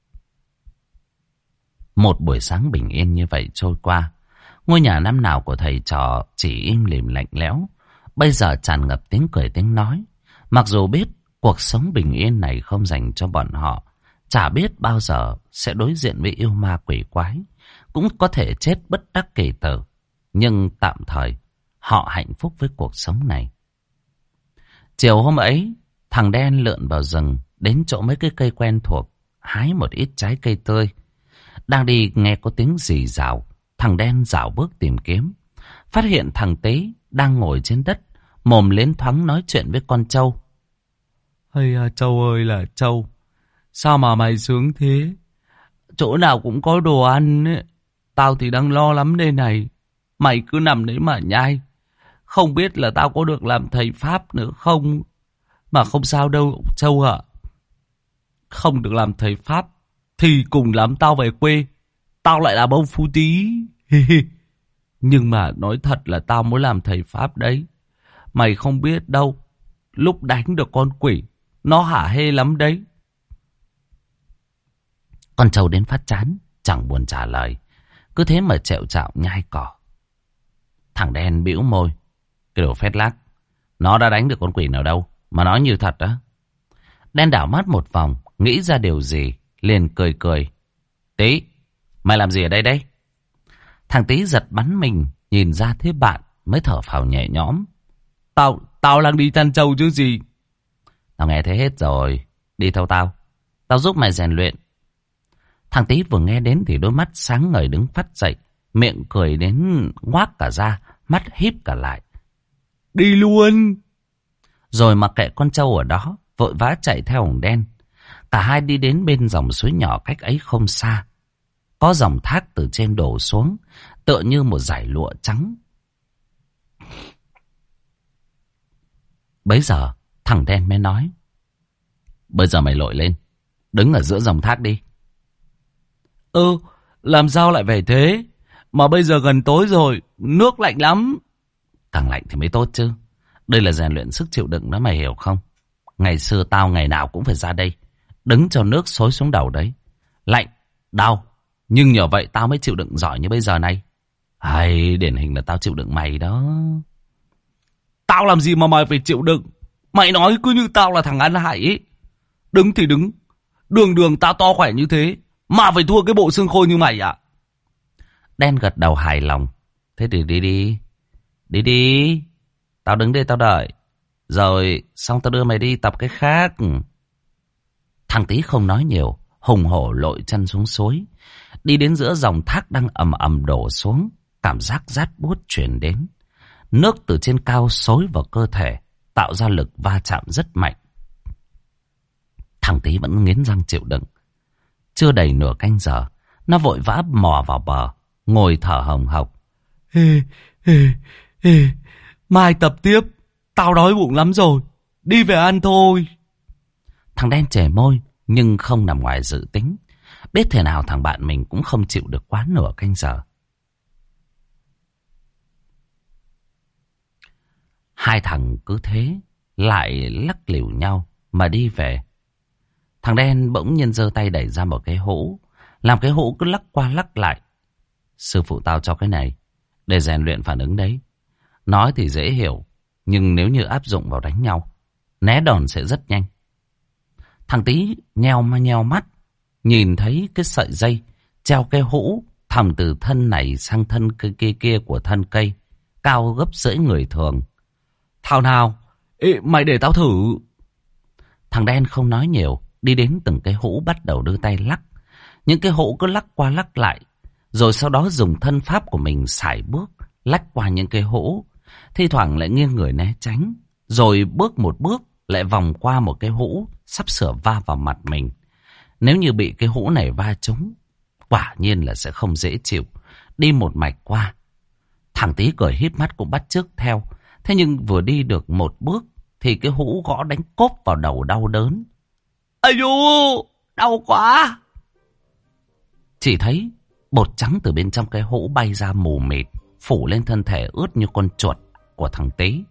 Một buổi sáng bình yên như vậy trôi qua. Ngôi nhà năm nào của thầy trò chỉ im lìm lạnh lẽo, bây giờ tràn ngập tiếng cười tiếng nói. Mặc dù biết cuộc sống bình yên này không dành cho bọn họ, chả biết bao giờ sẽ đối diện với yêu ma quỷ quái, cũng có thể chết bất đắc kỳ tử, nhưng tạm thời họ hạnh phúc với cuộc sống này. Chiều hôm ấy, thằng Đen lượn vào rừng, đến chỗ mấy cái cây quen thuộc, hái một ít trái cây tươi. Đang đi nghe có tiếng rì rào, thằng Đen dạo bước tìm kiếm. Phát hiện thằng Tế đang ngồi trên đất, mồm lên thoáng nói chuyện với con trâu. Hay à, trâu ơi là trâu, sao mà mày sướng thế? Chỗ nào cũng có đồ ăn ấy. Tao thì đang lo lắm đây này. Mày cứ nằm đấy mà nhai. Không biết là tao có được làm thầy Pháp nữa không? Mà không sao đâu Châu ạ. Không được làm thầy Pháp thì cùng lắm tao về quê. Tao lại làm ông Phú Tí. Nhưng mà nói thật là tao muốn làm thầy Pháp đấy. Mày không biết đâu, lúc đánh được con quỷ, nó hả hê lắm đấy. Con trâu đến phát chán, chẳng buồn trả lời, cứ thế mà trẹo trạo nhai cỏ. Thằng Đen bĩu môi, cái đồ phét lác, nó đã đánh được con quỷ nào đâu mà nói như thật á. Đen đảo mắt một vòng, nghĩ ra điều gì, liền cười. Tí, mày làm gì ở đây đấy? Thằng Tí giật bắn mình, Nhìn ra thế bạn mới thở phào nhẹ nhõm. Tao đang đi chăn trâu chứ gì. Tao nghe thế hết rồi. Đi theo tao. Tao giúp mày rèn luyện. Thằng Tý vừa nghe đến thì đôi mắt sáng ngời đứng phát dậy. Miệng cười đến ngoác cả ra. Mắt híp cả lại. Đi luôn. Rồi mặc kệ con trâu ở đó, vội vã chạy theo Hồng Đen. Cả hai đi đến bên dòng suối nhỏ cách ấy không xa. Có dòng thác từ trên đổ xuống, tựa như một dải lụa trắng. Bấy giờ, thằng Đen mới nói. Bây giờ mày lội lên, đứng ở giữa dòng thác đi. Làm sao lại phải thế? Mà bây giờ gần tối rồi, nước lạnh lắm. Càng lạnh thì mới tốt chứ. Đây là rèn luyện sức chịu đựng đó, mày hiểu không? Ngày xưa tao ngày nào cũng phải ra đây, đứng cho nước xối xuống đầu đấy. Lạnh, đau, nhưng nhờ vậy tao mới chịu đựng giỏi như bây giờ này. Hay, điển hình là tao chịu đựng mày đó. Tao làm gì mà mày phải chịu đựng? Mày nói cứ như tao là thằng ăn hại ấy. Đứng thì đứng, đường tao to khỏe như thế mà phải thua cái bộ xương khô như mày à? Đen gật đầu hài lòng. Thế thì đi đi. Đi đi. Tao đứng đây tao đợi. Rồi xong tao đưa mày đi tập cái khác. Thằng Tý không nói nhiều, hùng hổ lội chân xuống suối. Đi đến giữa dòng thác đang ầm ầm đổ xuống. Cảm giác rát buốt truyền đến. Nước từ trên cao xối vào cơ thể, tạo ra lực va chạm rất mạnh. Thằng Tý vẫn nghiến răng chịu đựng. Chưa đầy nửa canh giờ, nó vội vã mò vào bờ, ngồi thở hồng hộc. Mai tập tiếp, tao đói bụng lắm rồi, đi về ăn thôi. Thằng Đen chề môi, nhưng không nằm ngoài dự tính. Biết thế nào thằng bạn mình cũng không chịu được quá nửa canh giờ. Hai thằng cứ thế, lại lắc lìu nhau mà đi về. Thằng Đen bỗng nhiên giơ tay đẩy ra một cái hũ, làm cái hũ cứ lắc qua lắc lại. Sư phụ tao cho cái này, để rèn luyện phản ứng đấy. Nói thì dễ hiểu, nhưng nếu như áp dụng vào đánh nhau, né đòn sẽ rất nhanh. Thằng Tý nheo mắt, nhìn thấy cái sợi dây treo cái hũ thòng từ thân này sang thân kia của thân cây, cao gấp rưỡi người thường. Thảo nào, mày để tao thử. Thằng Đen không nói nhiều, đi đến từng cái hũ bắt đầu đưa tay lắc. Những cái hũ cứ lắc qua lắc lại, rồi sau đó dùng thân pháp của mình sải bước, lách qua những cái hũ, thi thoảng lại nghiêng người né tránh, rồi bước một bước lại vòng qua một cái hũ sắp sửa va vào mặt mình. Nếu như bị cái hũ này va trúng, quả nhiên là sẽ không dễ chịu. Đi một mạch qua. Thằng Tý cười híp mắt cũng bắt chước theo. Thế nhưng vừa đi được một bước thì cái hũ gõ đánh cốp vào đầu đau đớn. Ây dô, đau quá. Chỉ thấy bột trắng từ bên trong cái hũ bay ra mù mịt, phủ lên thân thể ướt như con chuột của thằng Tý.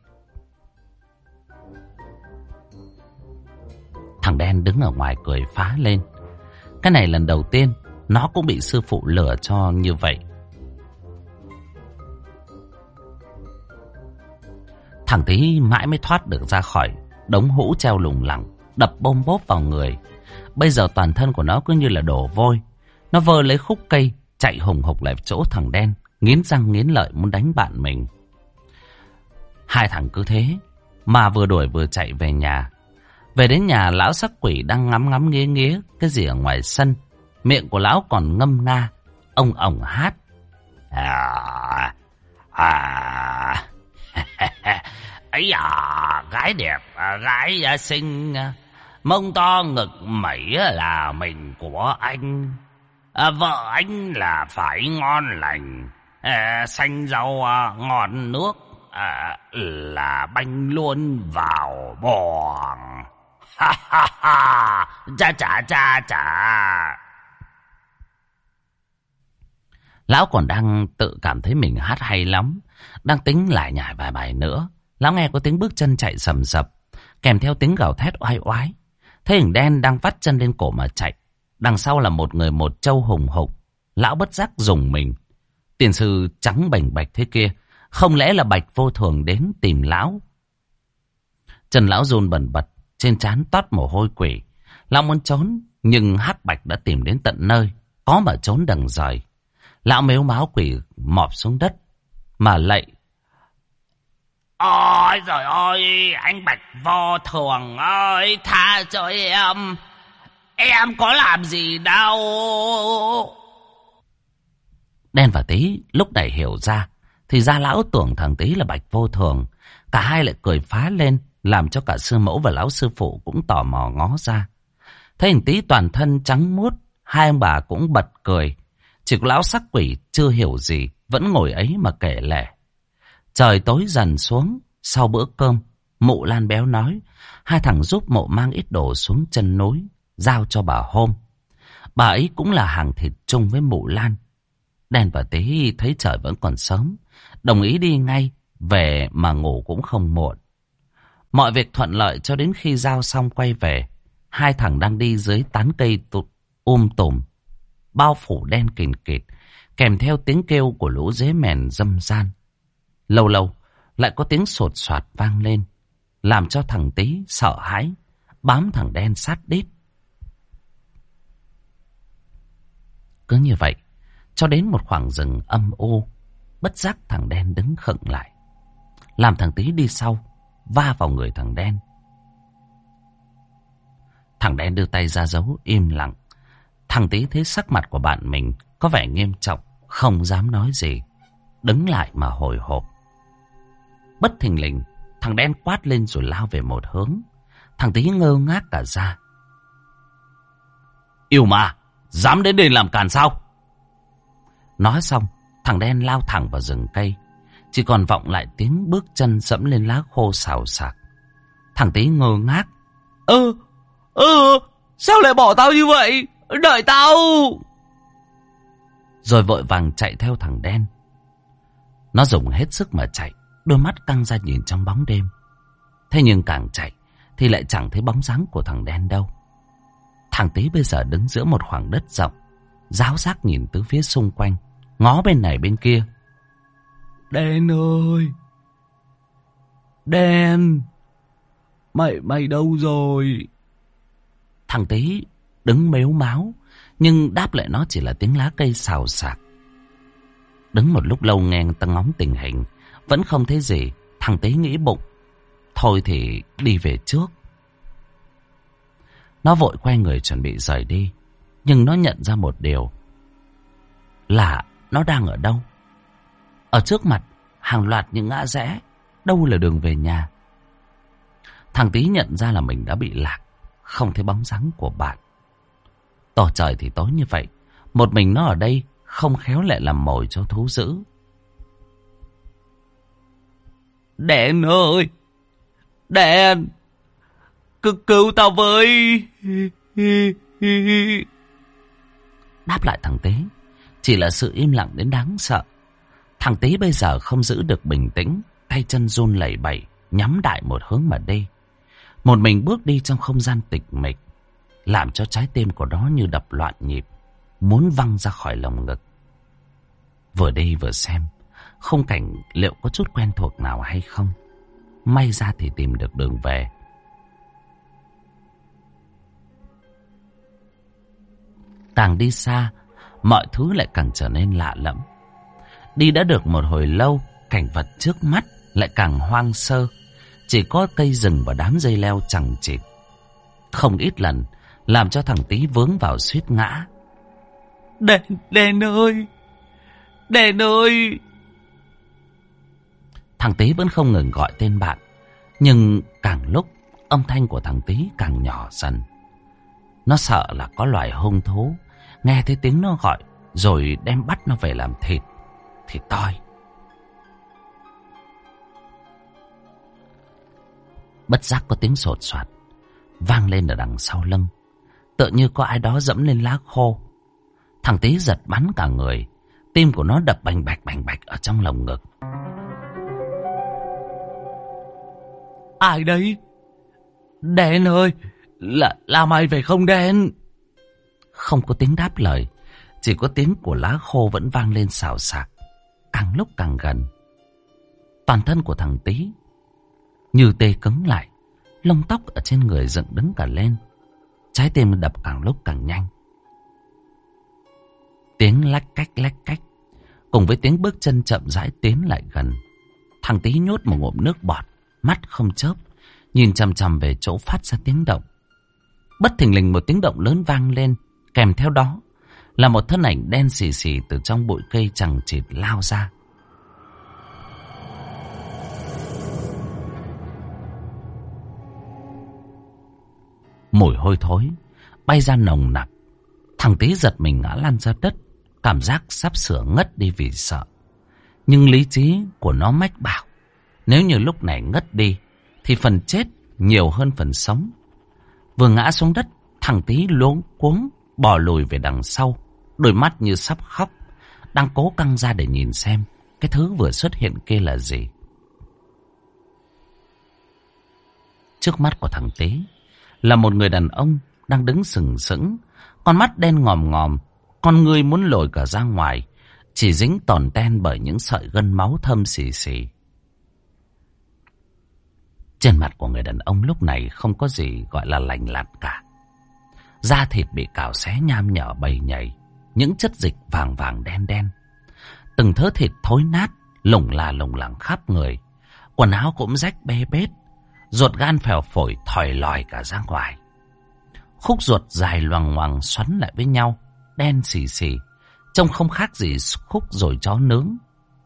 Thằng Đen đứng ở ngoài cười phá lên. Cái này lần đầu tiên nó cũng bị sư phụ lừa cho như vậy. Thằng Tý mãi mới thoát được ra khỏi đống hũ treo lủng lẳng, đập bôm bốp vào người. Bây giờ toàn thân của nó cứ như là đổ vôi. Nó vơ lấy khúc cây, chạy hùng hục lại chỗ thằng Đen, nghiến răng nghiến lợi muốn đánh bạn mình. Hai thằng cứ thế mà vừa đuổi vừa chạy về nhà. Về đến nhà, lão sắc quỷ đang ngắm nghía nghía cái gì ở ngoài sân. Miệng của lão còn ngâm nga, ông ổng hát. Ấy à, gái đẹp, gái xinh, mông to ngực mẩy là mình của anh. Vợ anh là phải ngon lành, xanh rau ngọt nước, là banh luôn vào bòn. Ha ha ha, chà. Lão còn đang tự cảm thấy mình hát hay lắm, đang tính lại nhải vài bài nữa. Lão nghe có tiếng bước chân chạy sầm sập, kèm theo tiếng gào thét oai oái. Thấy hình Đen đang vắt chân lên cổ mà chạy, đằng sau là một người một trâu hùng hục. Lão bất giác rùng mình. Tiền sư trắng bềnh bạch thế kia, không lẽ là Bạch Vô Thường đến tìm lão? Chân lão run bần bật, trên trán toát mồ hôi quỷ. Lão muốn trốn, nhưng Hắc Bạch đã tìm đến tận nơi, có mà trốn đằng rời. Lão mếu máo quỷ mọp xuống đất, mà lạy. Ôi trời ơi, anh Bạch Vô Thường ơi, tha cho em có làm gì đâu. Đen và Tí lúc này hiểu ra, thì ra lão tưởng thằng Tí là Bạch Vô Thường. Cả hai lại cười phá lên, làm cho cả sư mẫu và lão sư phụ cũng tò mò ngó ra. Thấy thằng Tí toàn thân trắng muốt, hai ông bà cũng bật cười. Chỉ có lão sắc quỷ chưa hiểu gì, vẫn ngồi ấy mà kể lể. Trời tối dần xuống, sau bữa cơm, mụ Lan Béo nói, hai thằng giúp mụ mang ít đồ xuống chân núi, giao cho bà Hôm. Bà ấy cũng là hàng thịt chung với mụ Lan. Đen và Tí thấy trời vẫn còn sớm, đồng ý đi ngay, về mà ngủ cũng không muộn. Mọi việc thuận lợi cho đến khi giao xong quay về, hai thằng đang đi dưới tán cây tùm, bao phủ đen kìn kịt, kèm theo tiếng kêu của lũ dế mèn râm ran. Lâu lâu lại có tiếng sột soạt vang lên, làm cho thằng Tí sợ hãi, bám thằng Đen sát đít. Cứ như vậy, cho đến một khoảng rừng âm u, bất giác thằng Đen đứng khựng lại, làm thằng Tí đi sau, va vào người thằng Đen. Thằng Đen đưa tay ra dấu im lặng. Thằng Tí thấy sắc mặt của bạn mình có vẻ nghiêm trọng, không dám nói gì, đứng lại mà hồi hộp. Bất thình lình, thằng Đen quát lên rồi lao về một hướng. Thằng Tí ngơ ngác cả ra. Yêu mà, dám đến đây làm càn sao? Nói xong, thằng Đen lao thẳng vào rừng cây. Chỉ còn vọng lại tiếng bước chân dẫm lên lá khô xào xạc. Thằng Tí ngơ ngác. Sao lại bỏ tao như vậy? Đợi tao! Rồi vội vàng chạy theo thằng Đen. Nó dùng hết sức mà chạy, đôi mắt căng ra nhìn trong bóng đêm. Thế nhưng càng chạy thì lại chẳng thấy bóng dáng của thằng Đen đâu. Thằng Tí bây giờ đứng giữa một khoảng đất rộng, ráo rác nhìn từ phía xung quanh, ngó bên này bên kia. Đen ơi! Đen! Mày đâu rồi? Thằng Tí đứng mếu máo, nhưng đáp lại nó chỉ là tiếng lá cây xào xạc. Đứng một lúc lâu nghe tăng ngóng tình hình, vẫn không thấy gì. Thằng Tí nghĩ bụng, thôi thì đi về trước. Nó vội quay người chuẩn bị rời đi, nhưng nó nhận ra một điều, là nó đang ở đâu. Ở trước mặt hàng loạt những ngã rẽ, đâu là đường về nhà. Thằng Tí nhận ra là mình đã bị lạc, không thấy bóng dáng của bạn. Tỏ trời thì tối như vậy, một mình nó ở đây không khéo lại làm mồi cho thú dữ. Đen ơi! Đen! Cứu tao với! Đáp lại thằng Tí chỉ là sự im lặng đến đáng sợ. Thằng Tí bây giờ không giữ được bình tĩnh, tay chân run lẩy bẩy, nhắm đại một hướng mà đi. Một mình bước đi trong không gian tịch mịch, làm cho trái tim của nó như đập loạn nhịp, muốn văng ra khỏi lồng ngực. Vừa đi vừa xem khung cảnh liệu có chút quen thuộc nào hay không. May ra thì tìm được đường về. Càng đi xa, mọi thứ lại càng trở nên lạ lẫm. Đi đã được một hồi lâu, cảnh vật trước mắt lại càng hoang sơ, chỉ có cây rừng và đám dây leo chằng chịt. Không ít lần làm cho thằng Tí vướng vào suýt ngã. Đen ơi! Đen ơi! Thằng Tí vẫn không ngừng gọi tên bạn, nhưng càng lúc âm thanh của thằng Tí càng nhỏ dần. Nó sợ là có loài hung thú nghe thấy tiếng nó gọi rồi đem bắt nó về làm thịt thì toi. Bất giác có tiếng sột soạt vang lên ở đằng sau lưng, tựa như có ai đó dẫm lên lá khô. Thằng Tí giật bắn cả người, tim của nó đập bành bạch ở trong lồng ngực. Ai đấy? Đen ơi! Là mày phải không Đen? Không có tiếng đáp lời, chỉ có tiếng của lá khô vẫn vang lên xào xạc, càng lúc càng gần. Toàn thân của thằng Tí như tê cứng lại, lông tóc ở trên người dựng đứng cả lên, trái tim đập càng lúc càng nhanh. Tiếng lách cách Cùng với tiếng bước chân chậm rãi tiến lại gần, thằng Tý nhốt một ngụm nước bọt, mắt không chớp, nhìn chằm chằm về chỗ phát ra tiếng động. Bất thình lình một tiếng động lớn vang lên, kèm theo đó là một thân ảnh đen xì xì từ trong bụi cây chằng chịt lao ra. Mùi hôi thối bay ra nồng nặc. Thằng Tý giật mình ngã lăn ra đất, cảm giác sắp sửa ngất đi vì sợ. Nhưng lý trí của nó mách bảo, nếu như lúc này ngất đi thì phần chết nhiều hơn phần sống. Vừa ngã xuống đất, thằng Tý luống cuống bò lùi về đằng sau, đôi mắt như sắp khóc, đang cố căng ra để nhìn xem cái thứ vừa xuất hiện kia là gì. Trước mắt của thằng Tý là một người đàn ông đang đứng sừng sững, con mắt đen ngòm ngòm, con ngươi muốn lồi cả ra ngoài, chỉ dính tòn ten bởi những sợi gân máu thâm xì xì. Trên mặt của người đàn ông lúc này không có gì gọi là lành lặn cả. Da thịt bị cào xé nham nhở bầy nhầy, những chất dịch vàng vàng đen đen. Từng thớ thịt thối nát, lủng lẳng khắp người. Quần áo cũng rách bê bết, ruột gan phèo phổi thòi lòi cả ra ngoài. Khúc ruột dài loằng ngoằng xoắn lại với nhau, đen xì xì, trông không khác gì khúc rồi chó nướng.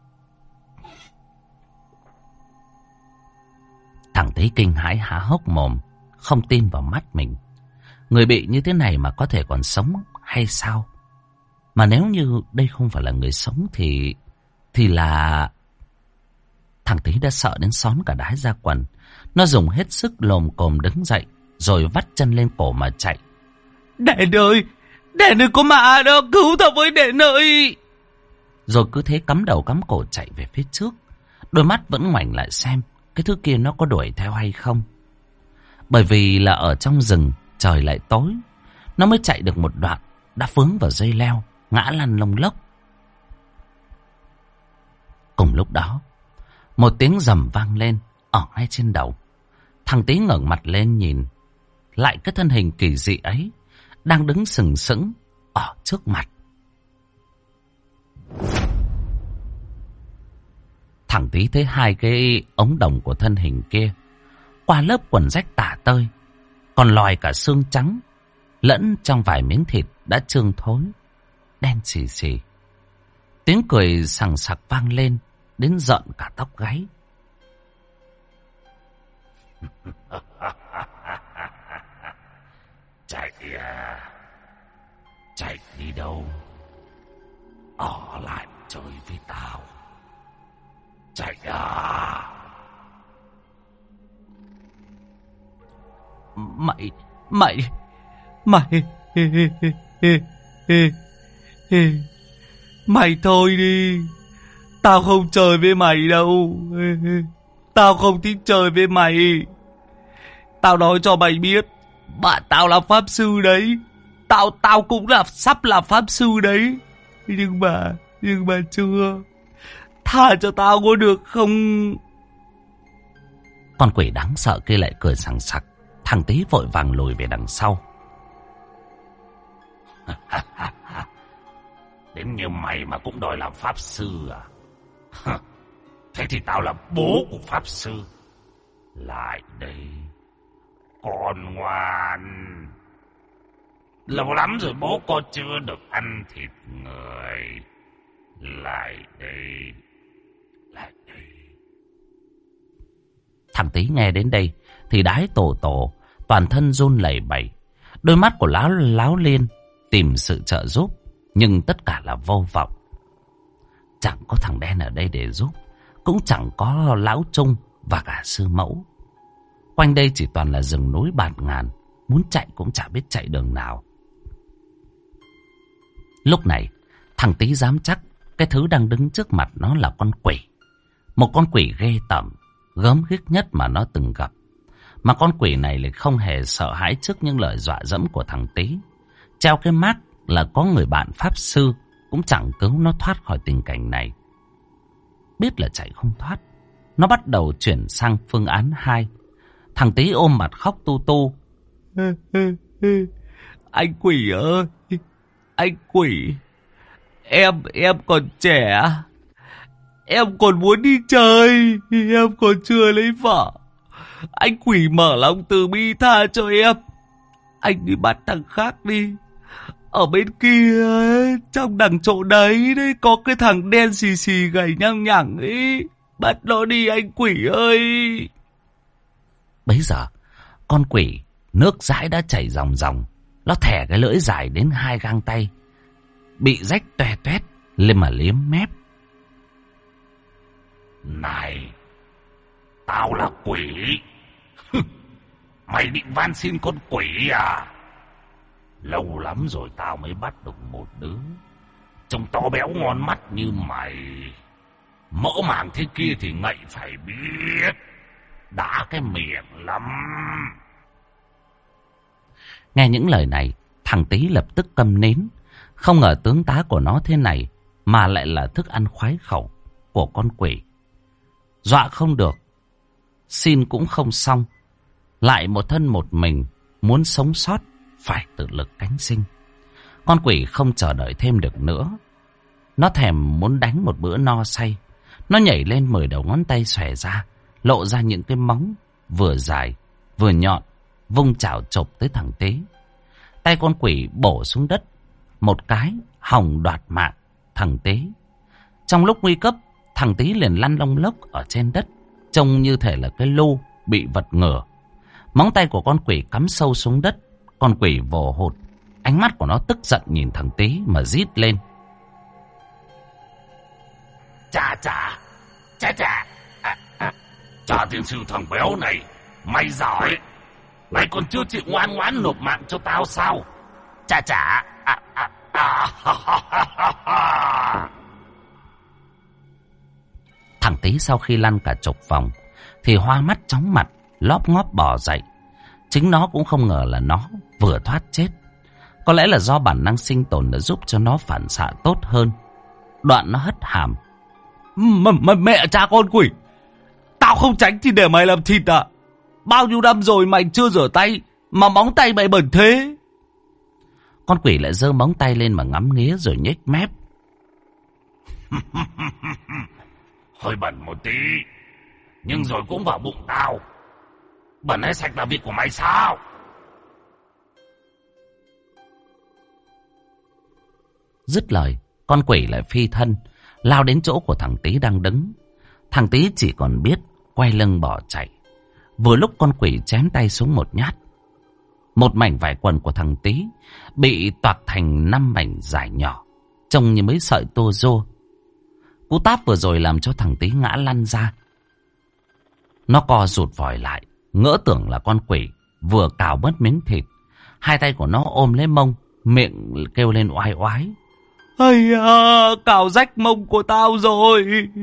Thằng Tý kinh hãi há hốc mồm, không tin vào mắt mình. Người bị như thế này mà có thể còn sống hay sao? Mà nếu như đây không phải là người sống thì là... Thằng Tý đã sợ đến xón cả đái ra quần. Nó dùng hết sức lồm cồm đứng dậy, rồi vắt chân lên cổ mà chạy. Đèn ơi có mà đó, cứu tao với Đèn ơi! Rồi cứ thế cắm đầu cắm cổ chạy về phía trước, đôi mắt vẫn ngoảnh lại xem cái thứ kia nó có đuổi theo hay không. Bởi vì là ở trong rừng, trời lại tối, nó mới chạy được một đoạn đã vướng vào dây leo, ngã lăn lông lốc. Cùng lúc đó, một tiếng rầm vang lên ở ngay trên đầu. Thằng Tý ngẩng mặt lên nhìn lại cái thân hình kỳ dị ấy đang đứng sừng sững ở trước mặt. Thằng Tý thấy hai cái ống đồng của thân hình kia qua lớp quần rách tả tơi, còn lòi cả xương trắng, lẫn trong vài miếng thịt đã trương thối, đen xì xì. Tiếng cười sằng sặc vang lên đến rợn cả tóc gáy. Chạy à? Chạy đi đâu? Ở lại chơi với tao. Chạy à? Mày Mày thôi đi. Tao không chơi với mày đâu. Tao không thích chơi với mày. Tao nói cho mày biết, bạn tao là pháp sư đấy. Tao cũng sắp là pháp sư đấy. Nhưng mà chưa. Tha cho tao có được không? Con quỷ đáng sợ kia lại cười sằng sặc. Thằng Tý vội vàng lùi về đằng sau. Đến như mày mà cũng đòi làm pháp sư à? Thế thì tao là bố của pháp sư. Lại đây, con ngoan. Lâu lắm rồi bố con chưa được ăn thịt người. Lại đây. Thằng Tý nghe đến đây thì đái tổ, toàn thân run lẩy bẩy. Đôi mắt của láo liên tìm sự trợ giúp, nhưng tất cả là vô vọng. Chẳng có thằng đen ở đây để giúp, cũng chẳng có lão Trung và cả sư mẫu. Quanh đây chỉ toàn là rừng núi bạt ngàn, muốn chạy cũng chả biết chạy đường nào. Lúc này, thằng Tý dám chắc cái thứ đang đứng trước mặt nó là con quỷ. Một con quỷ ghê tởm, gớm ghiếc nhất mà nó từng gặp. Mà con quỷ này lại không hề sợ hãi trước những lời dọa dẫm của thằng Tý. Treo cái mác là có người bạn pháp sư cũng chẳng cứu nó thoát khỏi tình cảnh này. Biết là chạy không thoát, nó bắt đầu chuyển sang phương án 2. Thằng Tý ôm mặt khóc tu tu. Anh quỷ ơi, anh quỷ, Em còn trẻ. Em còn muốn đi chơi. Em còn chưa lấy vợ. Anh quỷ mở lòng từ bi tha cho em. Anh đi bắt thằng khác đi. Ở bên kia ấy, trong đằng chỗ đấy đấy, có cái thằng đen xì xì gầy nhăng nhẳng ấy. Bắt nó đi anh quỷ ơi. Bấy giờ con quỷ nước dãi đã chảy ròng ròng. Nó thẻ cái lưỡi dài đến 2 gang tay, bị rách toe toét lên mà liếm mép. Này, tao là quỷ. Mày định van xin con quỷ à? Lâu lắm rồi tao mới bắt được một đứa trông to béo ngon mắt như mày. Mỡ màng thế kia thì ngậy phải biết. Đã cái miệng lắm. Nghe những lời này, thằng Tý lập tức câm nín. Không ngờ tướng tá của nó thế này mà lại là thức ăn khoái khẩu của con quỷ. Dọa không được, xin cũng không xong. Lại một thân một mình, muốn sống sót phải tự lực cánh sinh. Con quỷ không chờ đợi thêm được nữa. Nó thèm muốn đánh một bữa no say. Nó nhảy lên 10 đầu ngón tay xòe ra, lộ ra những cái móng vừa dài vừa nhọn, vung chảo chộp tới thằng Tế. Tay con quỷ bổ xuống đất một cái, hòng đoạt mạng thằng Tế. Trong lúc nguy cấp, thằng Tý liền lăn lông lốc ở trên đất, trông như thể là cái lu bị vật ngửa. Móng tay của con quỷ cắm sâu xuống đất. Con quỷ vồ hụt, ánh mắt của nó tức giận nhìn thằng Tý mà rít lên. Chà, Chà tiên sư thằng béo này, mày giỏi. Mày còn chưa chịu ngoan ngoãn nộp mạng cho tao sao? Chà. Thằng Tý sau khi lăn cả chục vòng thì hoa mắt chóng mặt, lóp ngóp bò dậy. Chính nó cũng không ngờ là nó vừa thoát chết. Có lẽ là do bản năng sinh tồn đã giúp cho nó phản xạ tốt hơn. Đoạn nó hất hàm. Mẹ cha con quỷ, tao không tránh thì để mày làm thịt à? Bao nhiêu năm rồi mày chưa rửa tay mà móng tay mày bẩn thế? Con quỷ lại giơ móng tay lên mà ngắm nghía rồi nhếch mép. Hơi bẩn một tí, nhưng rồi cũng vào bụng tao. Bẩn hay sạch là việc của mày sao? Dứt lời, con quỷ lại phi thân, lao đến chỗ của thằng Tý đang đứng. Thằng Tý chỉ còn biết quay lưng bỏ chạy. Vừa lúc con quỷ chém tay xuống một nhát, một mảnh vải quần của thằng Tý bị toạc thành 5 mảnh dài nhỏ, trông như mấy sợi tô rô. Cú táp vừa rồi làm cho thằng Tý ngã lăn ra. Nó co rụt vòi lại, ngỡ tưởng là con quỷ vừa cào mất miếng thịt. Hai tay của nó ôm lấy mông, miệng kêu lên oai oái. Ây à, cào rách mông của tao rồi.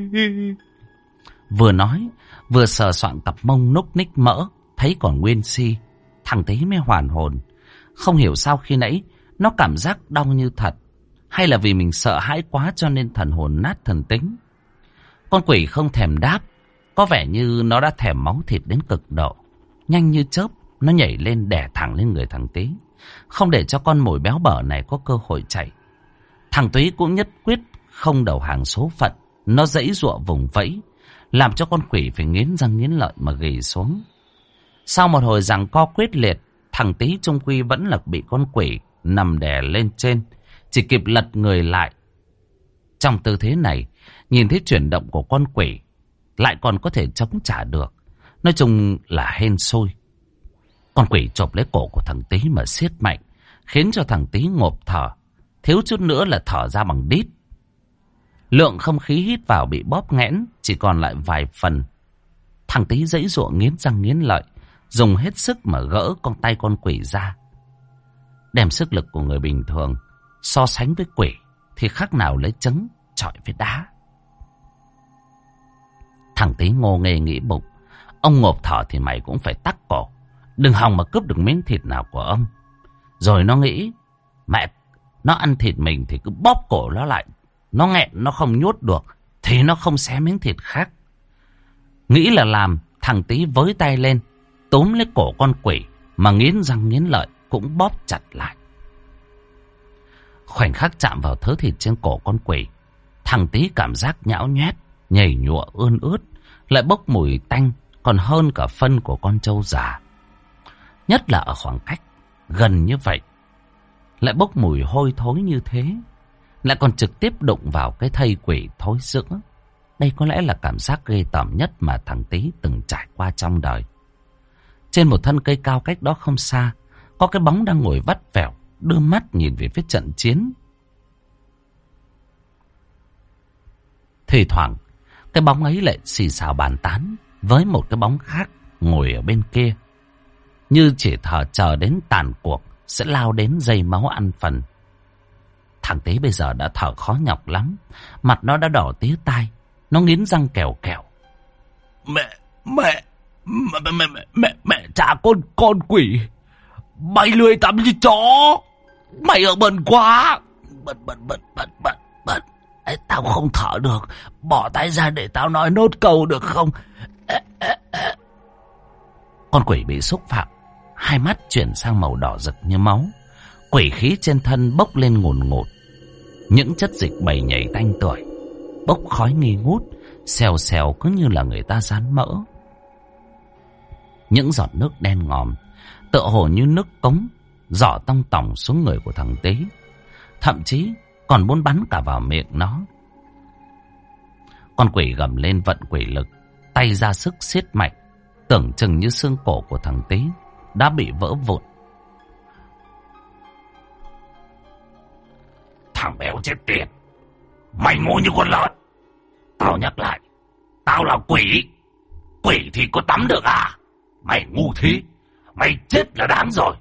Vừa nói, vừa sờ soạng cặp mông núc ních mỡ, thấy còn nguyên si. Thằng Tý mới hoàn hồn. Không hiểu sao khi nãy nó cảm giác đau như thật, hay là vì mình sợ hãi quá cho nên thần hồn nát thần tính. Con quỷ không thèm đáp, có vẻ như nó đã thèm máu thịt đến cực độ. Nhanh như chớp, nó nhảy lên đè thẳng lên người thằng Tý, không để cho con mồi béo bở này có cơ hội chạy. Thằng Tý cũng nhất quyết không đầu hàng số phận. Nó giãy giụa vùng vẫy, làm cho con quỷ phải nghiến răng nghiến lợi mà ghì xuống. Sau một hồi giằng co quyết liệt, thằng Tý trung quy vẫn là bị con quỷ nằm đè lên trên, chỉ kịp lật người lại. Trong tư thế này, nhìn thấy chuyển động của con quỷ, lại còn có thể chống trả được, nói chung là hên xui. Con quỷ chộp lấy cổ của thằng Tý mà siết mạnh, khiến cho thằng Tý ngộp thở, thiếu chút nữa là thở ra bằng đít. Lượng không khí hít vào bị bóp nghẽn, chỉ còn lại vài phần. Thằng Tý giãy giụa nghiến răng nghiến lợi, dùng hết sức mà gỡ con tay con quỷ ra. Đem sức lực của người bình thường so sánh với quỷ thì khác nào lấy trứng chọi với đá. Thằng Tý ngô nghê nghĩ bụng, ông ngộp thở thì mày cũng phải tắc cổ, đừng hòng mà cướp được miếng thịt nào của ông. Rồi nó nghĩ, mẹ, nó ăn thịt mình thì cứ bóp cổ nó lại, nó nghẹn nó không nhốt được thì nó không xé miếng thịt khác. Nghĩ là làm, thằng Tý với tay lên, túm lấy cổ con quỷ mà nghiến răng nghiến lợi cũng bóp chặt lại. Khoảnh khắc chạm vào thớ thịt trên cổ con quỷ, thằng Tý cảm giác nhão nhoét, nhảy nhụa ươn ướt, lại bốc mùi tanh còn hơn cả phân của con trâu già. Nhất là ở khoảng cách gần như vậy, lại bốc mùi hôi thối như thế, lại còn trực tiếp đụng vào cái thây quỷ thối rữa. Đây có lẽ là cảm giác ghê tởm nhất mà thằng Tý từng trải qua trong đời. Trên một thân cây cao cách đó không xa, có cái bóng đang ngồi vắt vẻo, đưa mắt nhìn về phía trận chiến. Thì thoảng, cái bóng ấy lại xì xào bàn tán với một cái bóng khác ngồi ở bên kia, như chỉ chờ đến tàn cuộc sẽ lao đến dây máu ăn phần. Thằng Tý bây giờ đã thở khó nhọc lắm, mặt nó đã đỏ tía tai, nó nghiến răng kèo kẹo. Mẹ trả con quỷ. Mày lười tắm như chó. Mày ở bẩn quá. Bận. Tao không thở được. Bỏ tay ra để tao nói nốt câu được không? Con quỷ bị xúc phạm, hai mắt chuyển sang màu đỏ rực như máu. Quỷ khí trên thân bốc lên ngùn ngụt. Những chất dịch bầy nhảy tanh tưởi, bốc khói nghi ngút, xèo xèo cứ như là người ta rán mỡ. Những giọt nước đen ngòm, tựa hồ như nước cống, rỏ tong tỏng xuống người của thằng Tý, thậm chí còn muốn bắn cả vào miệng nó. Con quỷ gầm lên vận quỷ lực, tay ra sức siết mạnh, tưởng chừng như xương cổ của thằng Tý đã bị vỡ vụn. Thằng béo chết tiệt, mày ngu như con lợn. Tao nhắc lại, tao là quỷ. Quỷ thì có tắm được à? Mày ngu thế, mày chết là đáng rồi.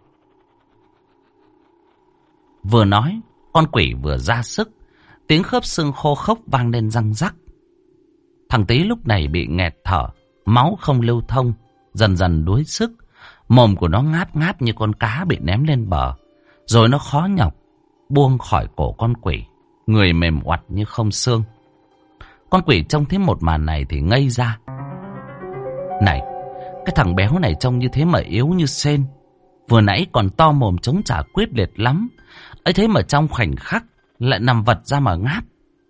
Vừa nói, con quỷ vừa ra sức, tiếng khớp xương khô khốc vang lên răng rắc. Thằng Tý lúc này bị nghẹt thở, máu không lưu thông, dần dần đuối sức. Mồm của nó ngáp ngáp như con cá bị ném lên bờ, rồi nó khó nhọc buông khỏi cổ con quỷ, người mềm oặt như không xương. Con quỷ trông thấy một màn này thì ngây ra. Này, cái thằng béo này trông như thế mà yếu như sên. Vừa nãy còn to mồm chống trả quyết liệt lắm, ấy thế mà trong khoảnh khắc lại nằm vật ra mà ngáp.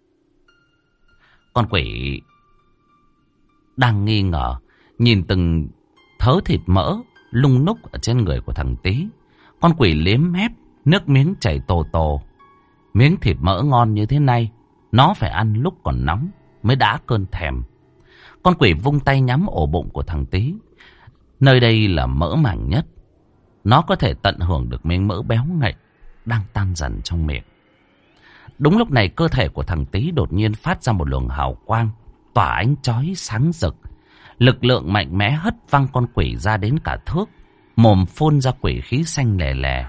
Con quỷ đang nghi ngờ nhìn từng thớ thịt mỡ lung núc ở trên người của thằng Tý. Con quỷ liếm mép, nước miếng chảy tồ tồ. Miếng thịt mỡ ngon như thế này, nó phải ăn lúc còn nóng mới đã cơn thèm. Con quỷ vung tay nhắm ổ bụng của thằng Tý. Nơi đây là mỡ màng nhất, nó có thể tận hưởng được miếng mỡ béo ngậy đang tan dần trong miệng. Đúng lúc này, cơ thể của thằng Tý đột nhiên phát ra một luồng hào quang, tỏa ánh chói sáng rực. Lực lượng mạnh mẽ hất văng con quỷ ra đến cả thước, mồm phun ra quỷ khí xanh lè lè.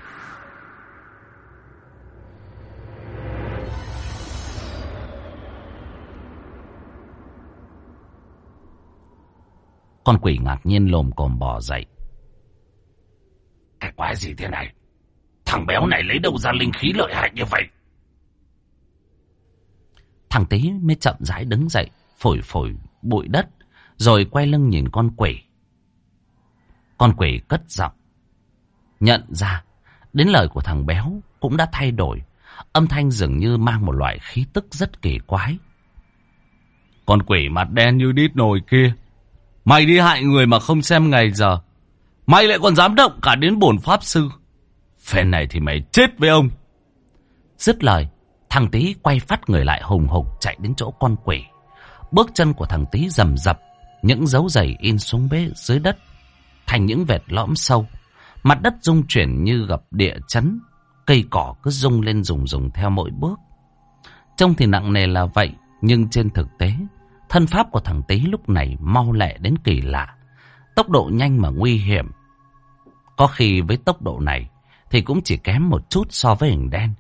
Con quỷ ngạc nhiên lồm cồm bò dậy. Cái quái gì thế này? Thằng béo này lấy đâu ra linh khí lợi hại như vậy? Thằng Tý mới chậm rãi đứng dậy, phủi phủi bụi đất, rồi quay lưng nhìn con quỷ. Con quỷ cất giọng, nhận ra đến lời của thằng béo cũng đã thay đổi. Âm thanh dường như mang một loại khí tức rất kỳ quái. Con quỷ mặt đen như đít nồi kia, mày đi hại người mà không xem ngày giờ, mày lại còn dám động cả đến bổn pháp sư. Phen này thì mày chết với ông. Dứt lời, thằng Tý quay phát người lại hùng hục chạy đến chỗ con quỷ. Bước chân của thằng Tý rầm rập, những dấu giày in xuống dưới đất thành những vệt lõm sâu. Mặt đất rung chuyển như gặp địa chấn, cây cỏ cứ rung lên rùng rùng theo mỗi bước. Trông thì nặng nề là vậy, nhưng trên thực tế, thân pháp của thằng Tý lúc này mau lẹ đến kỳ lạ, tốc độ nhanh mà nguy hiểm. Có khi với tốc độ này thì cũng chỉ kém một chút so với hình đen.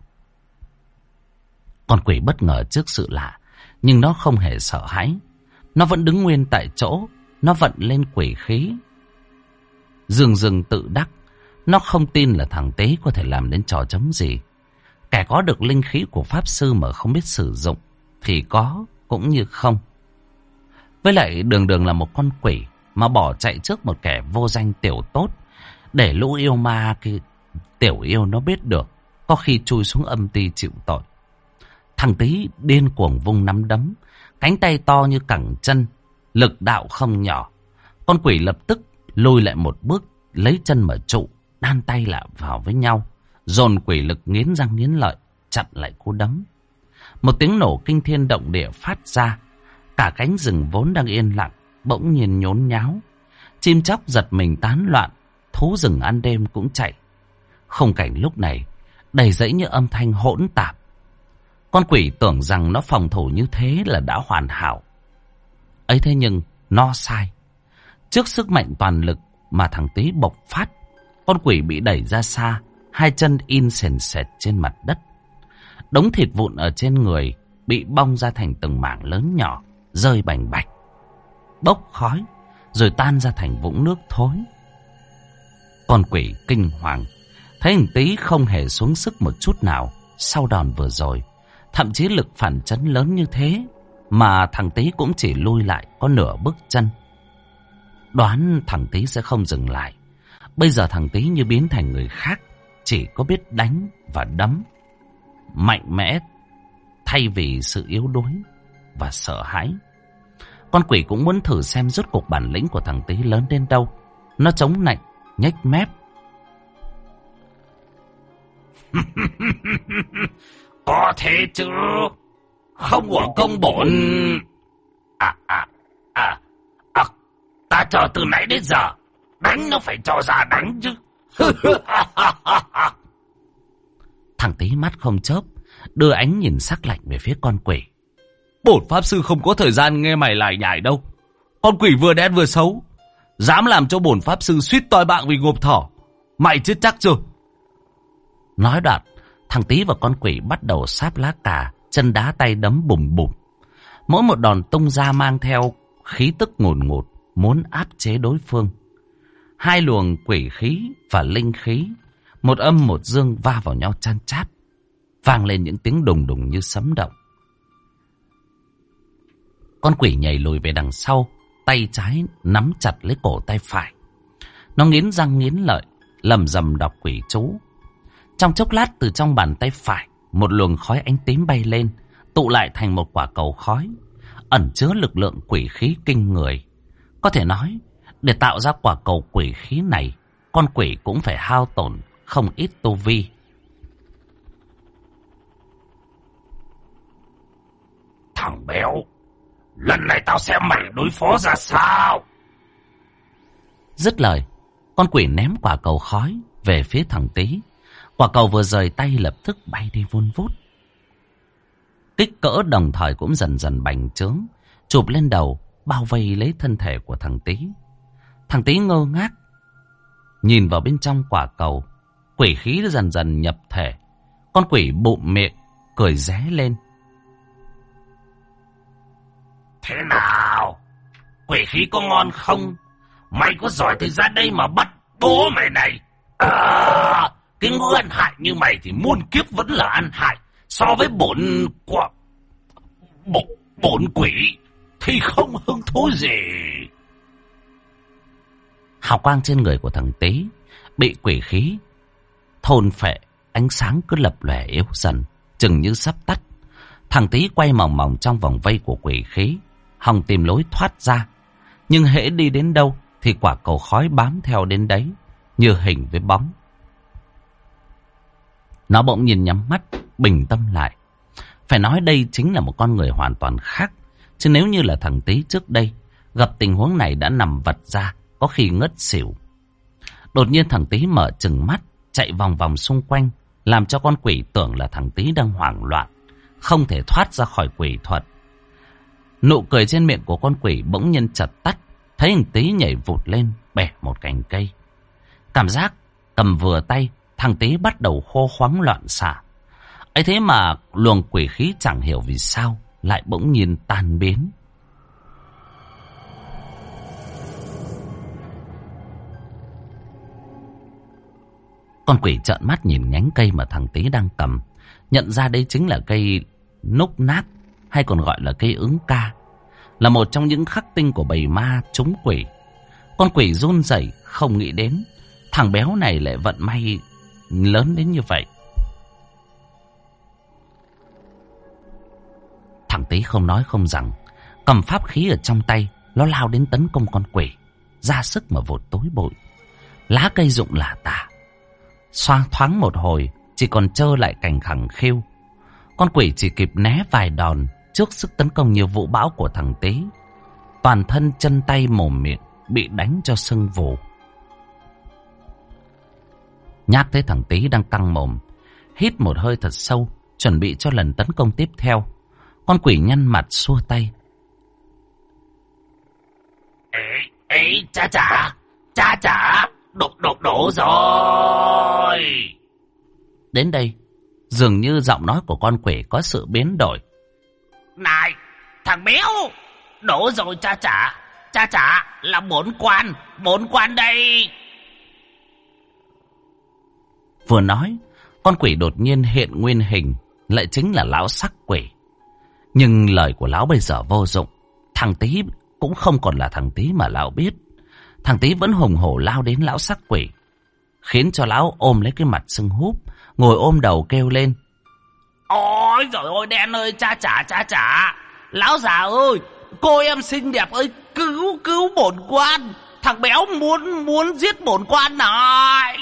Con quỷ bất ngờ trước sự lạ, nhưng nó không hề sợ hãi. Nó vẫn đứng nguyên tại chỗ, nó vận lên quỷ khí. Dường dừng tự đắc, nó không tin là thằng Tý có thể làm đến trò chống gì. Kẻ có được linh khí của pháp sư mà không biết sử dụng thì có cũng như không. Với lại đường đường là một con quỷ mà bỏ chạy trước một kẻ vô danh tiểu tốt, để lũ yêu ma kia tiểu yêu nó biết được có khi chui xuống âm ty chịu tội. Thằng Tý điên cuồng vung nắm đấm, cánh tay to như cẳng chân, lực đạo không nhỏ. Con quỷ lập tức lùi lại một bước, lấy chân mở trụ, đan tay lại vào với nhau, dồn quỷ lực nghiến răng nghiến lợi, chặn lại cú đấm. Một tiếng nổ kinh thiên động địa phát ra, cả cánh rừng vốn đang yên lặng bỗng nhiên nhốn nháo, chim chóc giật mình tán loạn, thú rừng ăn đêm cũng chạy. Khung cảnh lúc này đầy rẫy những âm thanh hỗn tạp. Con quỷ tưởng rằng nó phòng thủ như thế là đã hoàn hảo. Ấy thế nhưng nó sai. Trước sức mạnh toàn lực mà thằng Tý bộc phát, con quỷ bị đẩy ra xa, hai chân in sền sệt trên mặt đất. Đống thịt vụn ở trên người bị bong ra thành từng mảng lớn nhỏ, rơi bành bạch, bốc khói, rồi tan ra thành vũng nước thối. Con quỷ kinh hoàng, thấy thằng Tý không hề xuống sức một chút nào sau đòn vừa rồi. Thậm chí lực phản chấn lớn như thế mà thằng Tý cũng chỉ lui lại có nửa bước chân. Đoán thằng Tý sẽ không dừng lại. Bây giờ thằng Tý như biến thành người khác, chỉ có biết đánh và đấm, mạnh mẽ thay vì sự yếu đuối và sợ hãi. Con quỷ cũng muốn thử xem rốt cuộc bản lĩnh của thằng Tý lớn đến đâu. Nó chống nạnh, nhếch mép. Có thế chứ, không uổng công bổn. Ta chờ từ nãy đến giờ, đánh nó phải cho ra đánh chứ. Thằng Tý mắt không chớp, đưa ánh nhìn sắc lạnh về phía con quỷ. Bổn pháp sư không có thời gian nghe mày lải nhải đâu. Con quỷ vừa đen vừa xấu, dám làm cho bổn pháp sư suýt toi mạng vì ngộp thỏ. Mày chết chắc chưa? Nói đoạn, thằng Tý và con quỷ bắt đầu sáp lá cà, chân đá tay đấm bùm bùm. Mỗi một đòn tung ra mang theo khí tức ngùn ngụt, muốn áp chế đối phương. Hai luồng quỷ khí và linh khí, một âm một dương va vào nhau chan chát, vang lên những tiếng đùng đùng như sấm động. Con quỷ nhảy lùi về đằng sau, tay trái nắm chặt lấy cổ tay phải. Nó nghiến răng nghiến lợi, lầm rầm đọc quỷ chú. Trong chốc lát, từ trong bàn tay phải, một luồng khói ánh tím bay lên, tụ lại thành một quả cầu khói, ẩn chứa lực lượng quỷ khí kinh người. Có thể nói, để tạo ra quả cầu quỷ khí này, con quỷ cũng phải hao tổn không ít tu vi. Thằng béo, lần này tao xem mày đối phó ra sao. Dứt lời, con quỷ ném quả cầu khói về phía thằng Tý. Quả cầu vừa rời tay lập tức bay đi vun vút. Kích cỡ đồng thời cũng dần dần bành trướng, chụp lên đầu, bao vây lấy thân thể của thằng Tý. Thằng Tý ngơ ngác nhìn vào bên trong quả cầu. Quỷ khí dần dần nhập thể. Con quỷ bụm miệng cười ré lên. Thế nào? Quỷ khí có ngon không? Mày có giỏi thì ra đây mà bắt bố mày này. Cái ngu ăn hại như mày thì muôn kiếp vẫn là ăn hại. So với bổn quỷ thì không hứng thú gì. Hào quang trên người của thằng Tý bị quỷ khí thôn phệ, ánh sáng cứ lập lòe yếu dần, chừng như sắp tắt. Thằng Tý quay mòng mòng trong vòng vây của quỷ khí, hòng tìm lối thoát ra. Nhưng hễ đi đến đâu thì quả cầu khói bám theo đến đấy, như hình với bóng. Nó bỗng nhìn nhắm mắt, bình tâm lại. Phải nói đây chính là một con người hoàn toàn khác. Chứ nếu như là thằng Tý trước đây, gặp tình huống này đã nằm vật ra, có khi ngất xỉu. Đột nhiên thằng Tý mở trừng mắt, chạy vòng vòng xung quanh, làm cho con quỷ tưởng là thằng Tý đang hoảng loạn, không thể thoát ra khỏi quỷ thuật. Nụ cười trên miệng của con quỷ bỗng nhiên chợt tắt, thấy thằng Tý nhảy vụt lên, bẻ một cành cây. Cảm giác cầm vừa tay, thằng Tý bắt đầu khô khoắng loạn xạ. Ấy thế mà luồng quỷ khí chẳng hiểu vì sao lại bỗng nhiên tan biến. Con quỷ trợn mắt nhìn nhánh cây mà thằng Tý đang cầm, nhận ra đây chính là cây núc nát, hay còn gọi là cây ứng ca, là một trong những khắc tinh của bầy ma trúng quỷ. Con quỷ run rẩy, không nghĩ đến thằng béo này lại vận may lớn đến như vậy. Tý không nói không rằng, cầm pháp khí ở trong tay, nó lao đến tấn công con quỷ, ra sức mà vụt tối bụi. Lá cây rụng lả tả, xoang thoáng một hồi, chỉ còn trơ lại cành khẳng khiu. Con quỷ chỉ kịp né vài đòn trước sức tấn công như vũ bão của thằng Tý. Toàn thân chân tay mồm miệng bị đánh cho sưng vù. Nhát thấy thằng Tý đang căng mồm, hít một hơi thật sâu, chuẩn bị cho lần tấn công tiếp theo. Con quỷ nhăn mặt xua tay. Ê, cha chả, đổ rồi. Đến đây, dường như giọng nói của con quỷ có sự biến đổi. Này, thằng béo, đổ rồi cha chả là bốn quan đây. Vừa nói, con quỷ đột nhiên hiện nguyên hình, lại chính là lão sắc quỷ. Nhưng lời của lão bây giờ vô dụng. Thằng Tý cũng không còn là thằng Tý mà lão biết. Thằng Tý vẫn hùng hổ lao đến lão sắc quỷ, khiến cho lão ôm lấy cái mặt sưng húp, ngồi ôm đầu kêu lên. Ôi giời ơi, đen ơi, cha chả. Lão già ơi, cô em xinh đẹp ơi, cứu bổn quan. Thằng béo muốn giết bổn quan này.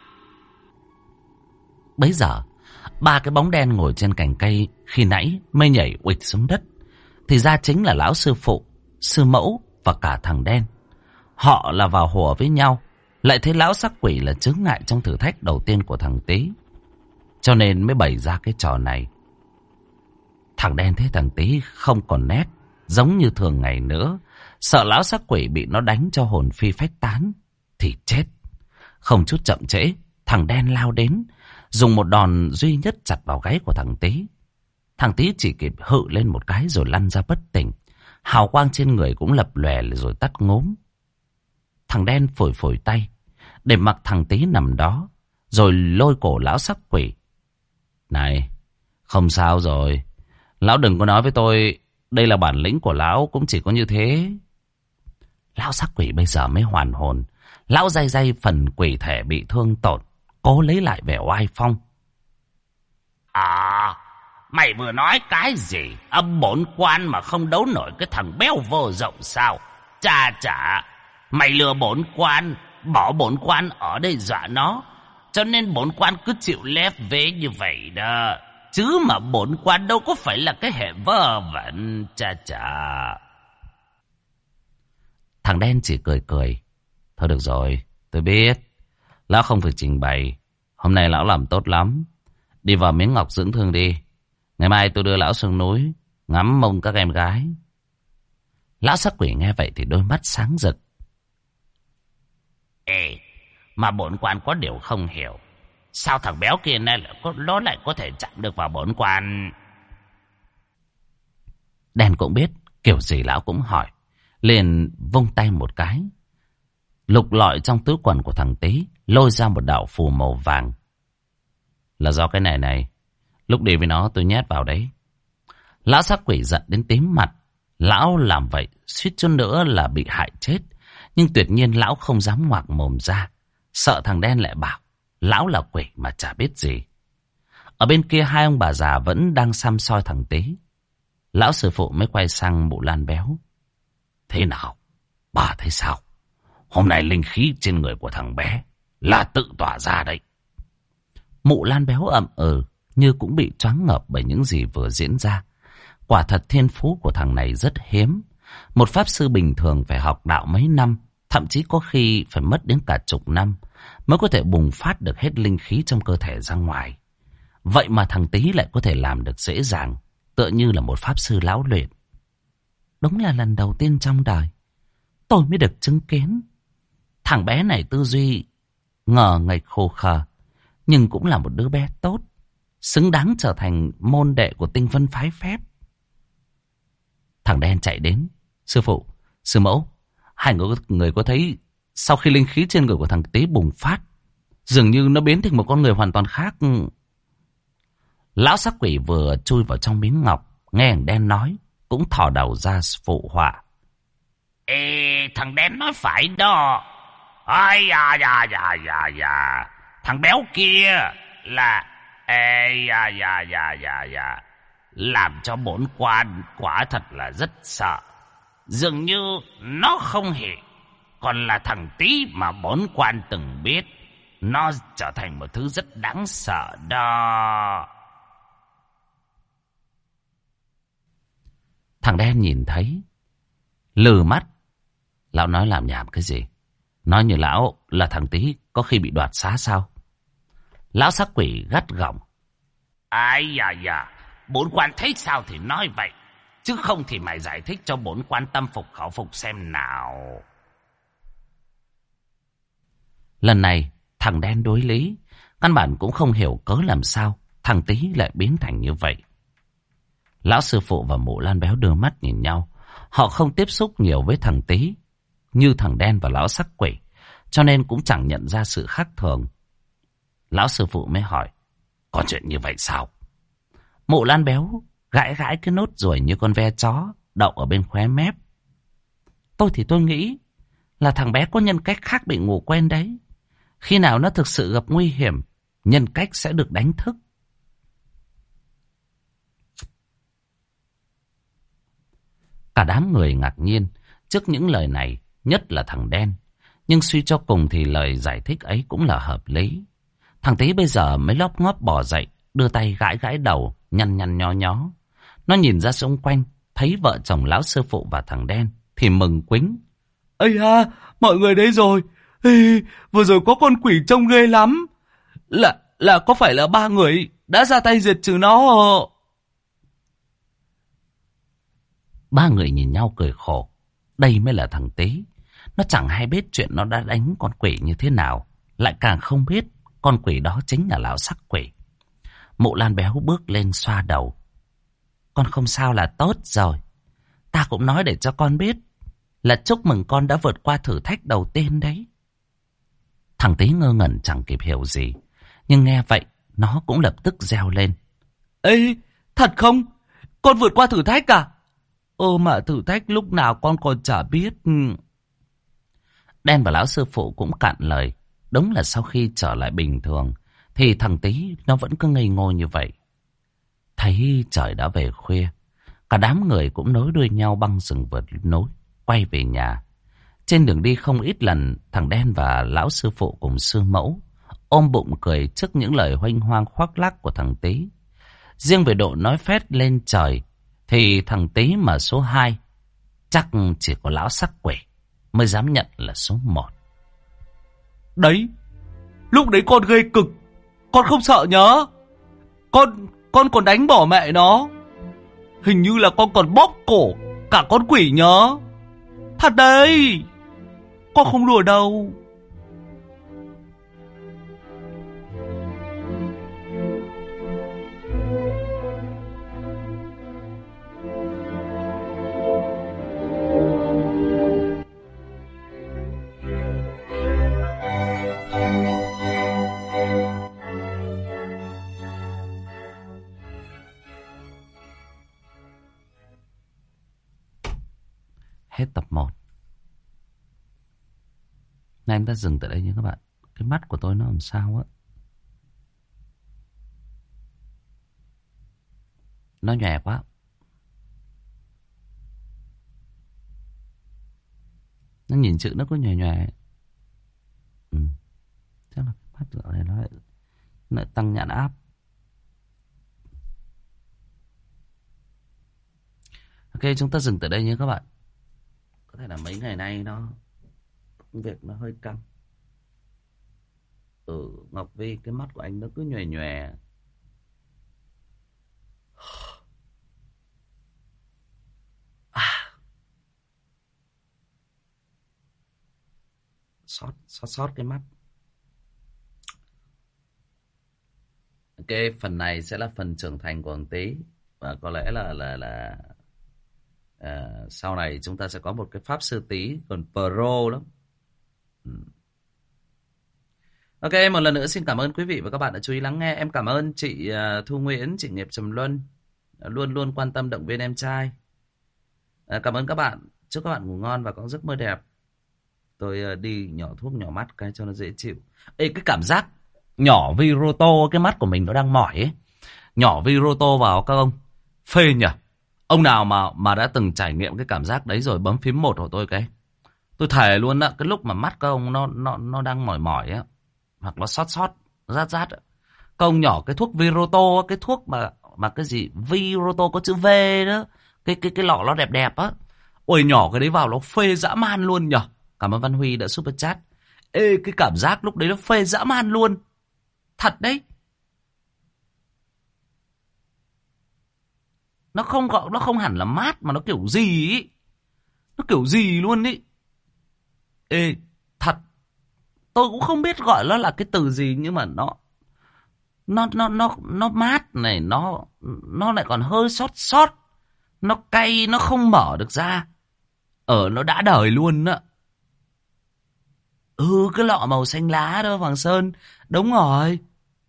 Bấy giờ, ba cái bóng đen ngồi trên cành cây khi nãy mới nhảy uịch xuống đất. Thì ra chính là lão sư phụ, sư mẫu và cả thằng đen. Họ là vào hùa với nhau, lại thấy lão sắc quỷ là chướng ngại trong thử thách đầu tiên của thằng Tý, cho nên mới bày ra cái trò này. Thằng đen thấy thằng Tý không còn nét giống như thường ngày nữa, sợ lão sắc quỷ bị nó đánh cho hồn phi phách tán thì chết. Không chút chậm trễ, thằng đen lao đến, dùng một đòn duy nhất chặt vào gáy của thằng Tý. Thằng Tý chỉ kịp hự lên một cái rồi lăn ra bất tỉnh. Hào quang trên người cũng lập lòe rồi tắt ngốm. Thằng đen phủi tay để mặc thằng Tý nằm đó, rồi lôi cổ lão sắc quỷ. Này, không sao rồi. Lão đừng có nói với tôi, đây là bản lĩnh của lão cũng chỉ có như thế. Lão sắc quỷ bây giờ mới hoàn hồn. Lão day phần quỷ thể bị thương tổn, cố lấy lại vẻ oai phong. À, mày vừa nói cái gì? Âm bổn quan mà không đấu nổi cái thằng béo vô rộng sao? Cha chả, mày lừa bổn quan, bỏ bổn quan ở đây dọa nó, cho nên bổn quan cứ chịu lép vế như vậy đó. Chứ mà bổn quan đâu có phải là cái hệ vơ vẩn, cha chả. Thằng đen chỉ cười. Thôi được rồi, tôi biết. Lão không phải trình bày. Hôm nay lão làm tốt lắm. Đi vào miếng ngọc dưỡng thương đi. Ngày mai tôi đưa lão xuống núi ngắm mông các em gái. Lão sắc quỷ nghe vậy thì đôi mắt sáng rực. Ê, mà bổn quan có điều không hiểu. Sao thằng béo kia nó lại có thể chạm được vào bổn quan? Đen cũng biết, kiểu gì lão cũng hỏi. Liền vung tay một cái, lục lọi trong túi quần của thằng Tý, lôi ra một đạo phù màu vàng. Là do cái này, lúc đi với nó tôi nhét vào đấy. Lão sắc quỷ giận đến tím mặt. Lão làm vậy suýt chút nữa là bị hại chết. Nhưng tuyệt nhiên lão không dám ngoạc mồm ra, sợ thằng đen lại bảo lão là quỷ mà chả biết gì. Ở bên kia hai ông bà già vẫn đang săm soi thằng Tý. Lão sư phụ mới quay sang mụ Lan béo. Thế nào? Bà thấy sao? Hôm nay linh khí trên người của thằng bé là tự tỏa ra đấy. Mụ Lan béo ậm như cũng bị choáng ngợp bởi những gì vừa diễn ra. Quả thật thiên phú của thằng này rất hiếm. Một pháp sư bình thường phải học đạo mấy năm, thậm chí có khi phải mất đến cả chục năm mới có thể bùng phát được hết linh khí trong cơ thể ra ngoài. Vậy mà thằng Tý lại có thể làm được dễ dàng, tựa như là một pháp sư lão luyện. Đúng là lần đầu tiên trong đời tôi mới được chứng kiến. Thằng bé này tư duy ngờ nghệch khô khờ, nhưng cũng là một đứa bé tốt, xứng đáng trở thành môn đệ của Tinh Vân phái phép. Thằng đen chạy đến. Sư phụ, sư mẫu, hai người có thấy sau khi linh khí trên người của thằng Tý bùng phát, dường như nó biến thành một con người hoàn toàn khác. Lão sắc quỷ vừa chui vào trong miếng ngọc, nghe thằng đen nói, cũng thò đầu ra phụ họa. Ê, thằng đen nói phải đó. Ai da. Thằng béo kia là... Ê, da. làm cho bổn quan quả thật là rất sợ. Dường như nó không hề còn là thằng Tý mà bổn quan từng biết. Nó trở thành một thứ rất đáng sợ đó. Thằng đen nhìn thấy, lừ mắt. Lão nói làm nhảm cái gì? Nói như lão là thằng Tý có khi bị đoạt xá sao? Lão sắc quỷ gắt gỏng. Ai da, bổn quan thấy sao thì nói vậy. Chứ không thì mày giải thích cho bổn quan tâm phục khẩu phục xem nào. Lần này thằng đen đối lý. Căn bản cũng không hiểu cớ làm sao thằng Tý lại biến thành như vậy. Lão sư phụ và mụ Lan Béo đưa mắt nhìn nhau. Họ không tiếp xúc nhiều với thằng Tý như thằng đen và lão sắc quỷ, cho nên cũng chẳng nhận ra sự khác thường. Lão sư phụ mới hỏi, có chuyện như vậy sao? Mụ Lan Béo gãi gãi cái nốt ruồi như con ve chó đậu ở bên khóe mép. Tôi nghĩ là thằng bé có nhân cách khác bị ngủ quen đấy. Khi nào nó thực sự gặp nguy hiểm, nhân cách sẽ được đánh thức. Cả đám người ngạc nhiên trước những lời này, nhất là thằng đen. Nhưng suy cho cùng thì lời giải thích ấy cũng là hợp lý. Thằng Tý bây giờ mới lóp ngóp bò dậy, đưa tay gãi gãi đầu, nhăn nhăn nhó nhó. Nó nhìn ra xung quanh, thấy vợ chồng lão sư phụ và thằng đen thì mừng quính. Ây ha, mọi người đây rồi. Ê, vừa rồi có con quỷ trông ghê lắm. Là có phải là 3 người đã ra tay diệt trừ nó? 3 người nhìn nhau cười khổ. Đây mới là thằng Tý. Nó chẳng hay biết chuyện nó đã đánh con quỷ như thế nào, lại càng không biết con quỷ đó chính là lão sắc quỷ. Mụ Lan Béo bước lên xoa đầu. Con không sao là tốt rồi. Ta cũng nói để cho con biết là chúc mừng con đã vượt qua thử thách đầu tiên đấy. Thằng Tý ngơ ngẩn chẳng kịp hiểu gì, nhưng nghe vậy nó cũng lập tức reo lên. Ê, thật không? Con vượt qua thử thách à? Mà thử thách lúc nào con còn chả biết. Đen và lão sư phụ cũng cạn lời. Đúng là sau khi trở lại bình thường thì thằng Tý nó vẫn cứ ngây ngô như vậy. Thấy trời đã về khuya, cả đám người cũng nối đuôi nhau băng rừng vượt núi quay về nhà. Trên đường đi không ít lần thằng đen và lão sư phụ cùng sư mẫu ôm bụng cười trước những lời hoanh hoang khoác lác của thằng Tý. Riêng về độ nói phét lên trời thì thằng Tý mà số 2 chắc chỉ có lão sắc quỷ mới dám nhận là số 1. Đấy, lúc đấy con ghê cực. Con không sợ nhớ. Con còn đánh bỏ mẹ nó. Hình như là con còn bóp cổ cả con quỷ nhớ. Thật đấy, con không đùa đâu. Hết tập 1. Nay em ta dừng tại đây nha các bạn. Cái mắt của tôi nó làm sao á. Nó nhòe quá. Nó nhìn chữ nó cứ nhòe nhòe. Chắc là cái mắt dạo này nó lại tăng nhãn áp. Ok, chúng ta dừng tại đây nhé các bạn. Có thể là mấy ngày nay công việc nó hơi căng. Ngọc Vi, cái mắt của anh nó cứ nhòe nhòe. Xót cái mắt. Ok, phần này sẽ là phần trưởng thành của thằng Tý. Và có lẽ là sau này chúng ta sẽ có một cái pháp sư Tý còn pro lắm. Ok, một lần nữa xin cảm ơn quý vị và các bạn đã chú ý lắng nghe. Em cảm ơn chị Thu Nguyễn, chị Nghiệp Trầm Luân luôn luôn quan tâm động viên em trai. Cảm ơn các bạn. Chúc các bạn ngủ ngon và có giấc mơ đẹp. Tôi đi nhỏ thuốc nhỏ mắt cái cho nó dễ chịu. Ê, cái cảm giác nhỏ vi roto cái mắt của mình nó đang mỏi ấy. Nhỏ vi roto vào các ông. Phê nhỉ. Ông nào mà đã từng trải nghiệm cái cảm giác đấy rồi bấm phím 1 của tôi cái. Tôi thề luôn á, cái lúc mà mắt các ông nó đang mỏi mỏi á, hoặc nó sót rát rát á. Các ông nhỏ cái thuốc Viroto, cái thuốc mà cái gì Viroto có chữ V đó, cái lọ nó đẹp đẹp á. Ôi nhỏ cái đấy vào nó phê dã man luôn nhở. Cảm ơn Văn Huy đã super chat. Ê cái cảm giác lúc đấy nó phê dã man luôn. Thật đấy. Nó không hẳn là mát mà nó kiểu gì ý. Nó kiểu gì luôn ý. Ê thật. Tôi cũng không biết gọi nó là cái từ gì nhưng mà nó mát này, nó lại còn hơi xót. Nó cay, nó không mở được ra. Nó đã đời luôn á. Cái lọ màu xanh lá đó Hoàng Sơn. Đúng rồi.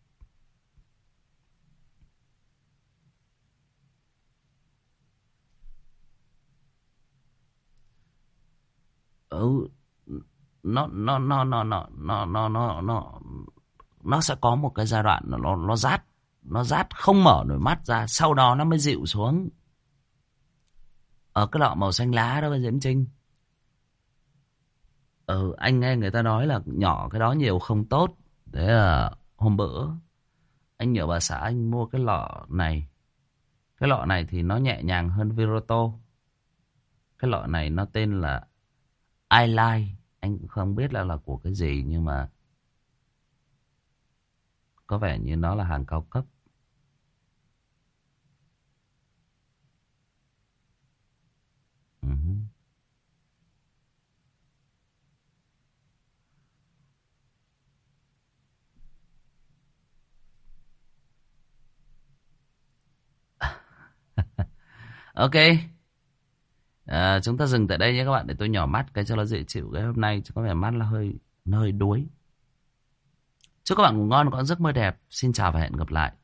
Nó sẽ có một cái giai đoạn nó rát không mở nổi mắt ra, sau đó nó mới dịu xuống. Ở cái lọ màu xanh lá đó Diễm Trinh. Anh nghe người ta nói là nhỏ cái đó nhiều không tốt. Thế là hôm bữa anh nhờ bà xã anh mua cái lọ này. Cái lọ này thì nó nhẹ nhàng hơn Viroto. Cái lọ này nó tên là iLife. Anh cũng không biết là của cái gì nhưng mà có vẻ như nó là hàng cao cấp. Ok. Chúng ta dừng tại đây nhé các bạn, để tôi nhỏ mắt cái cho nó dễ chịu. Cái hôm nay có vẻ mắt là hơi đuối. Chúc các bạn ngủ ngon, có giấc mơ đẹp. Xin chào và hẹn gặp lại.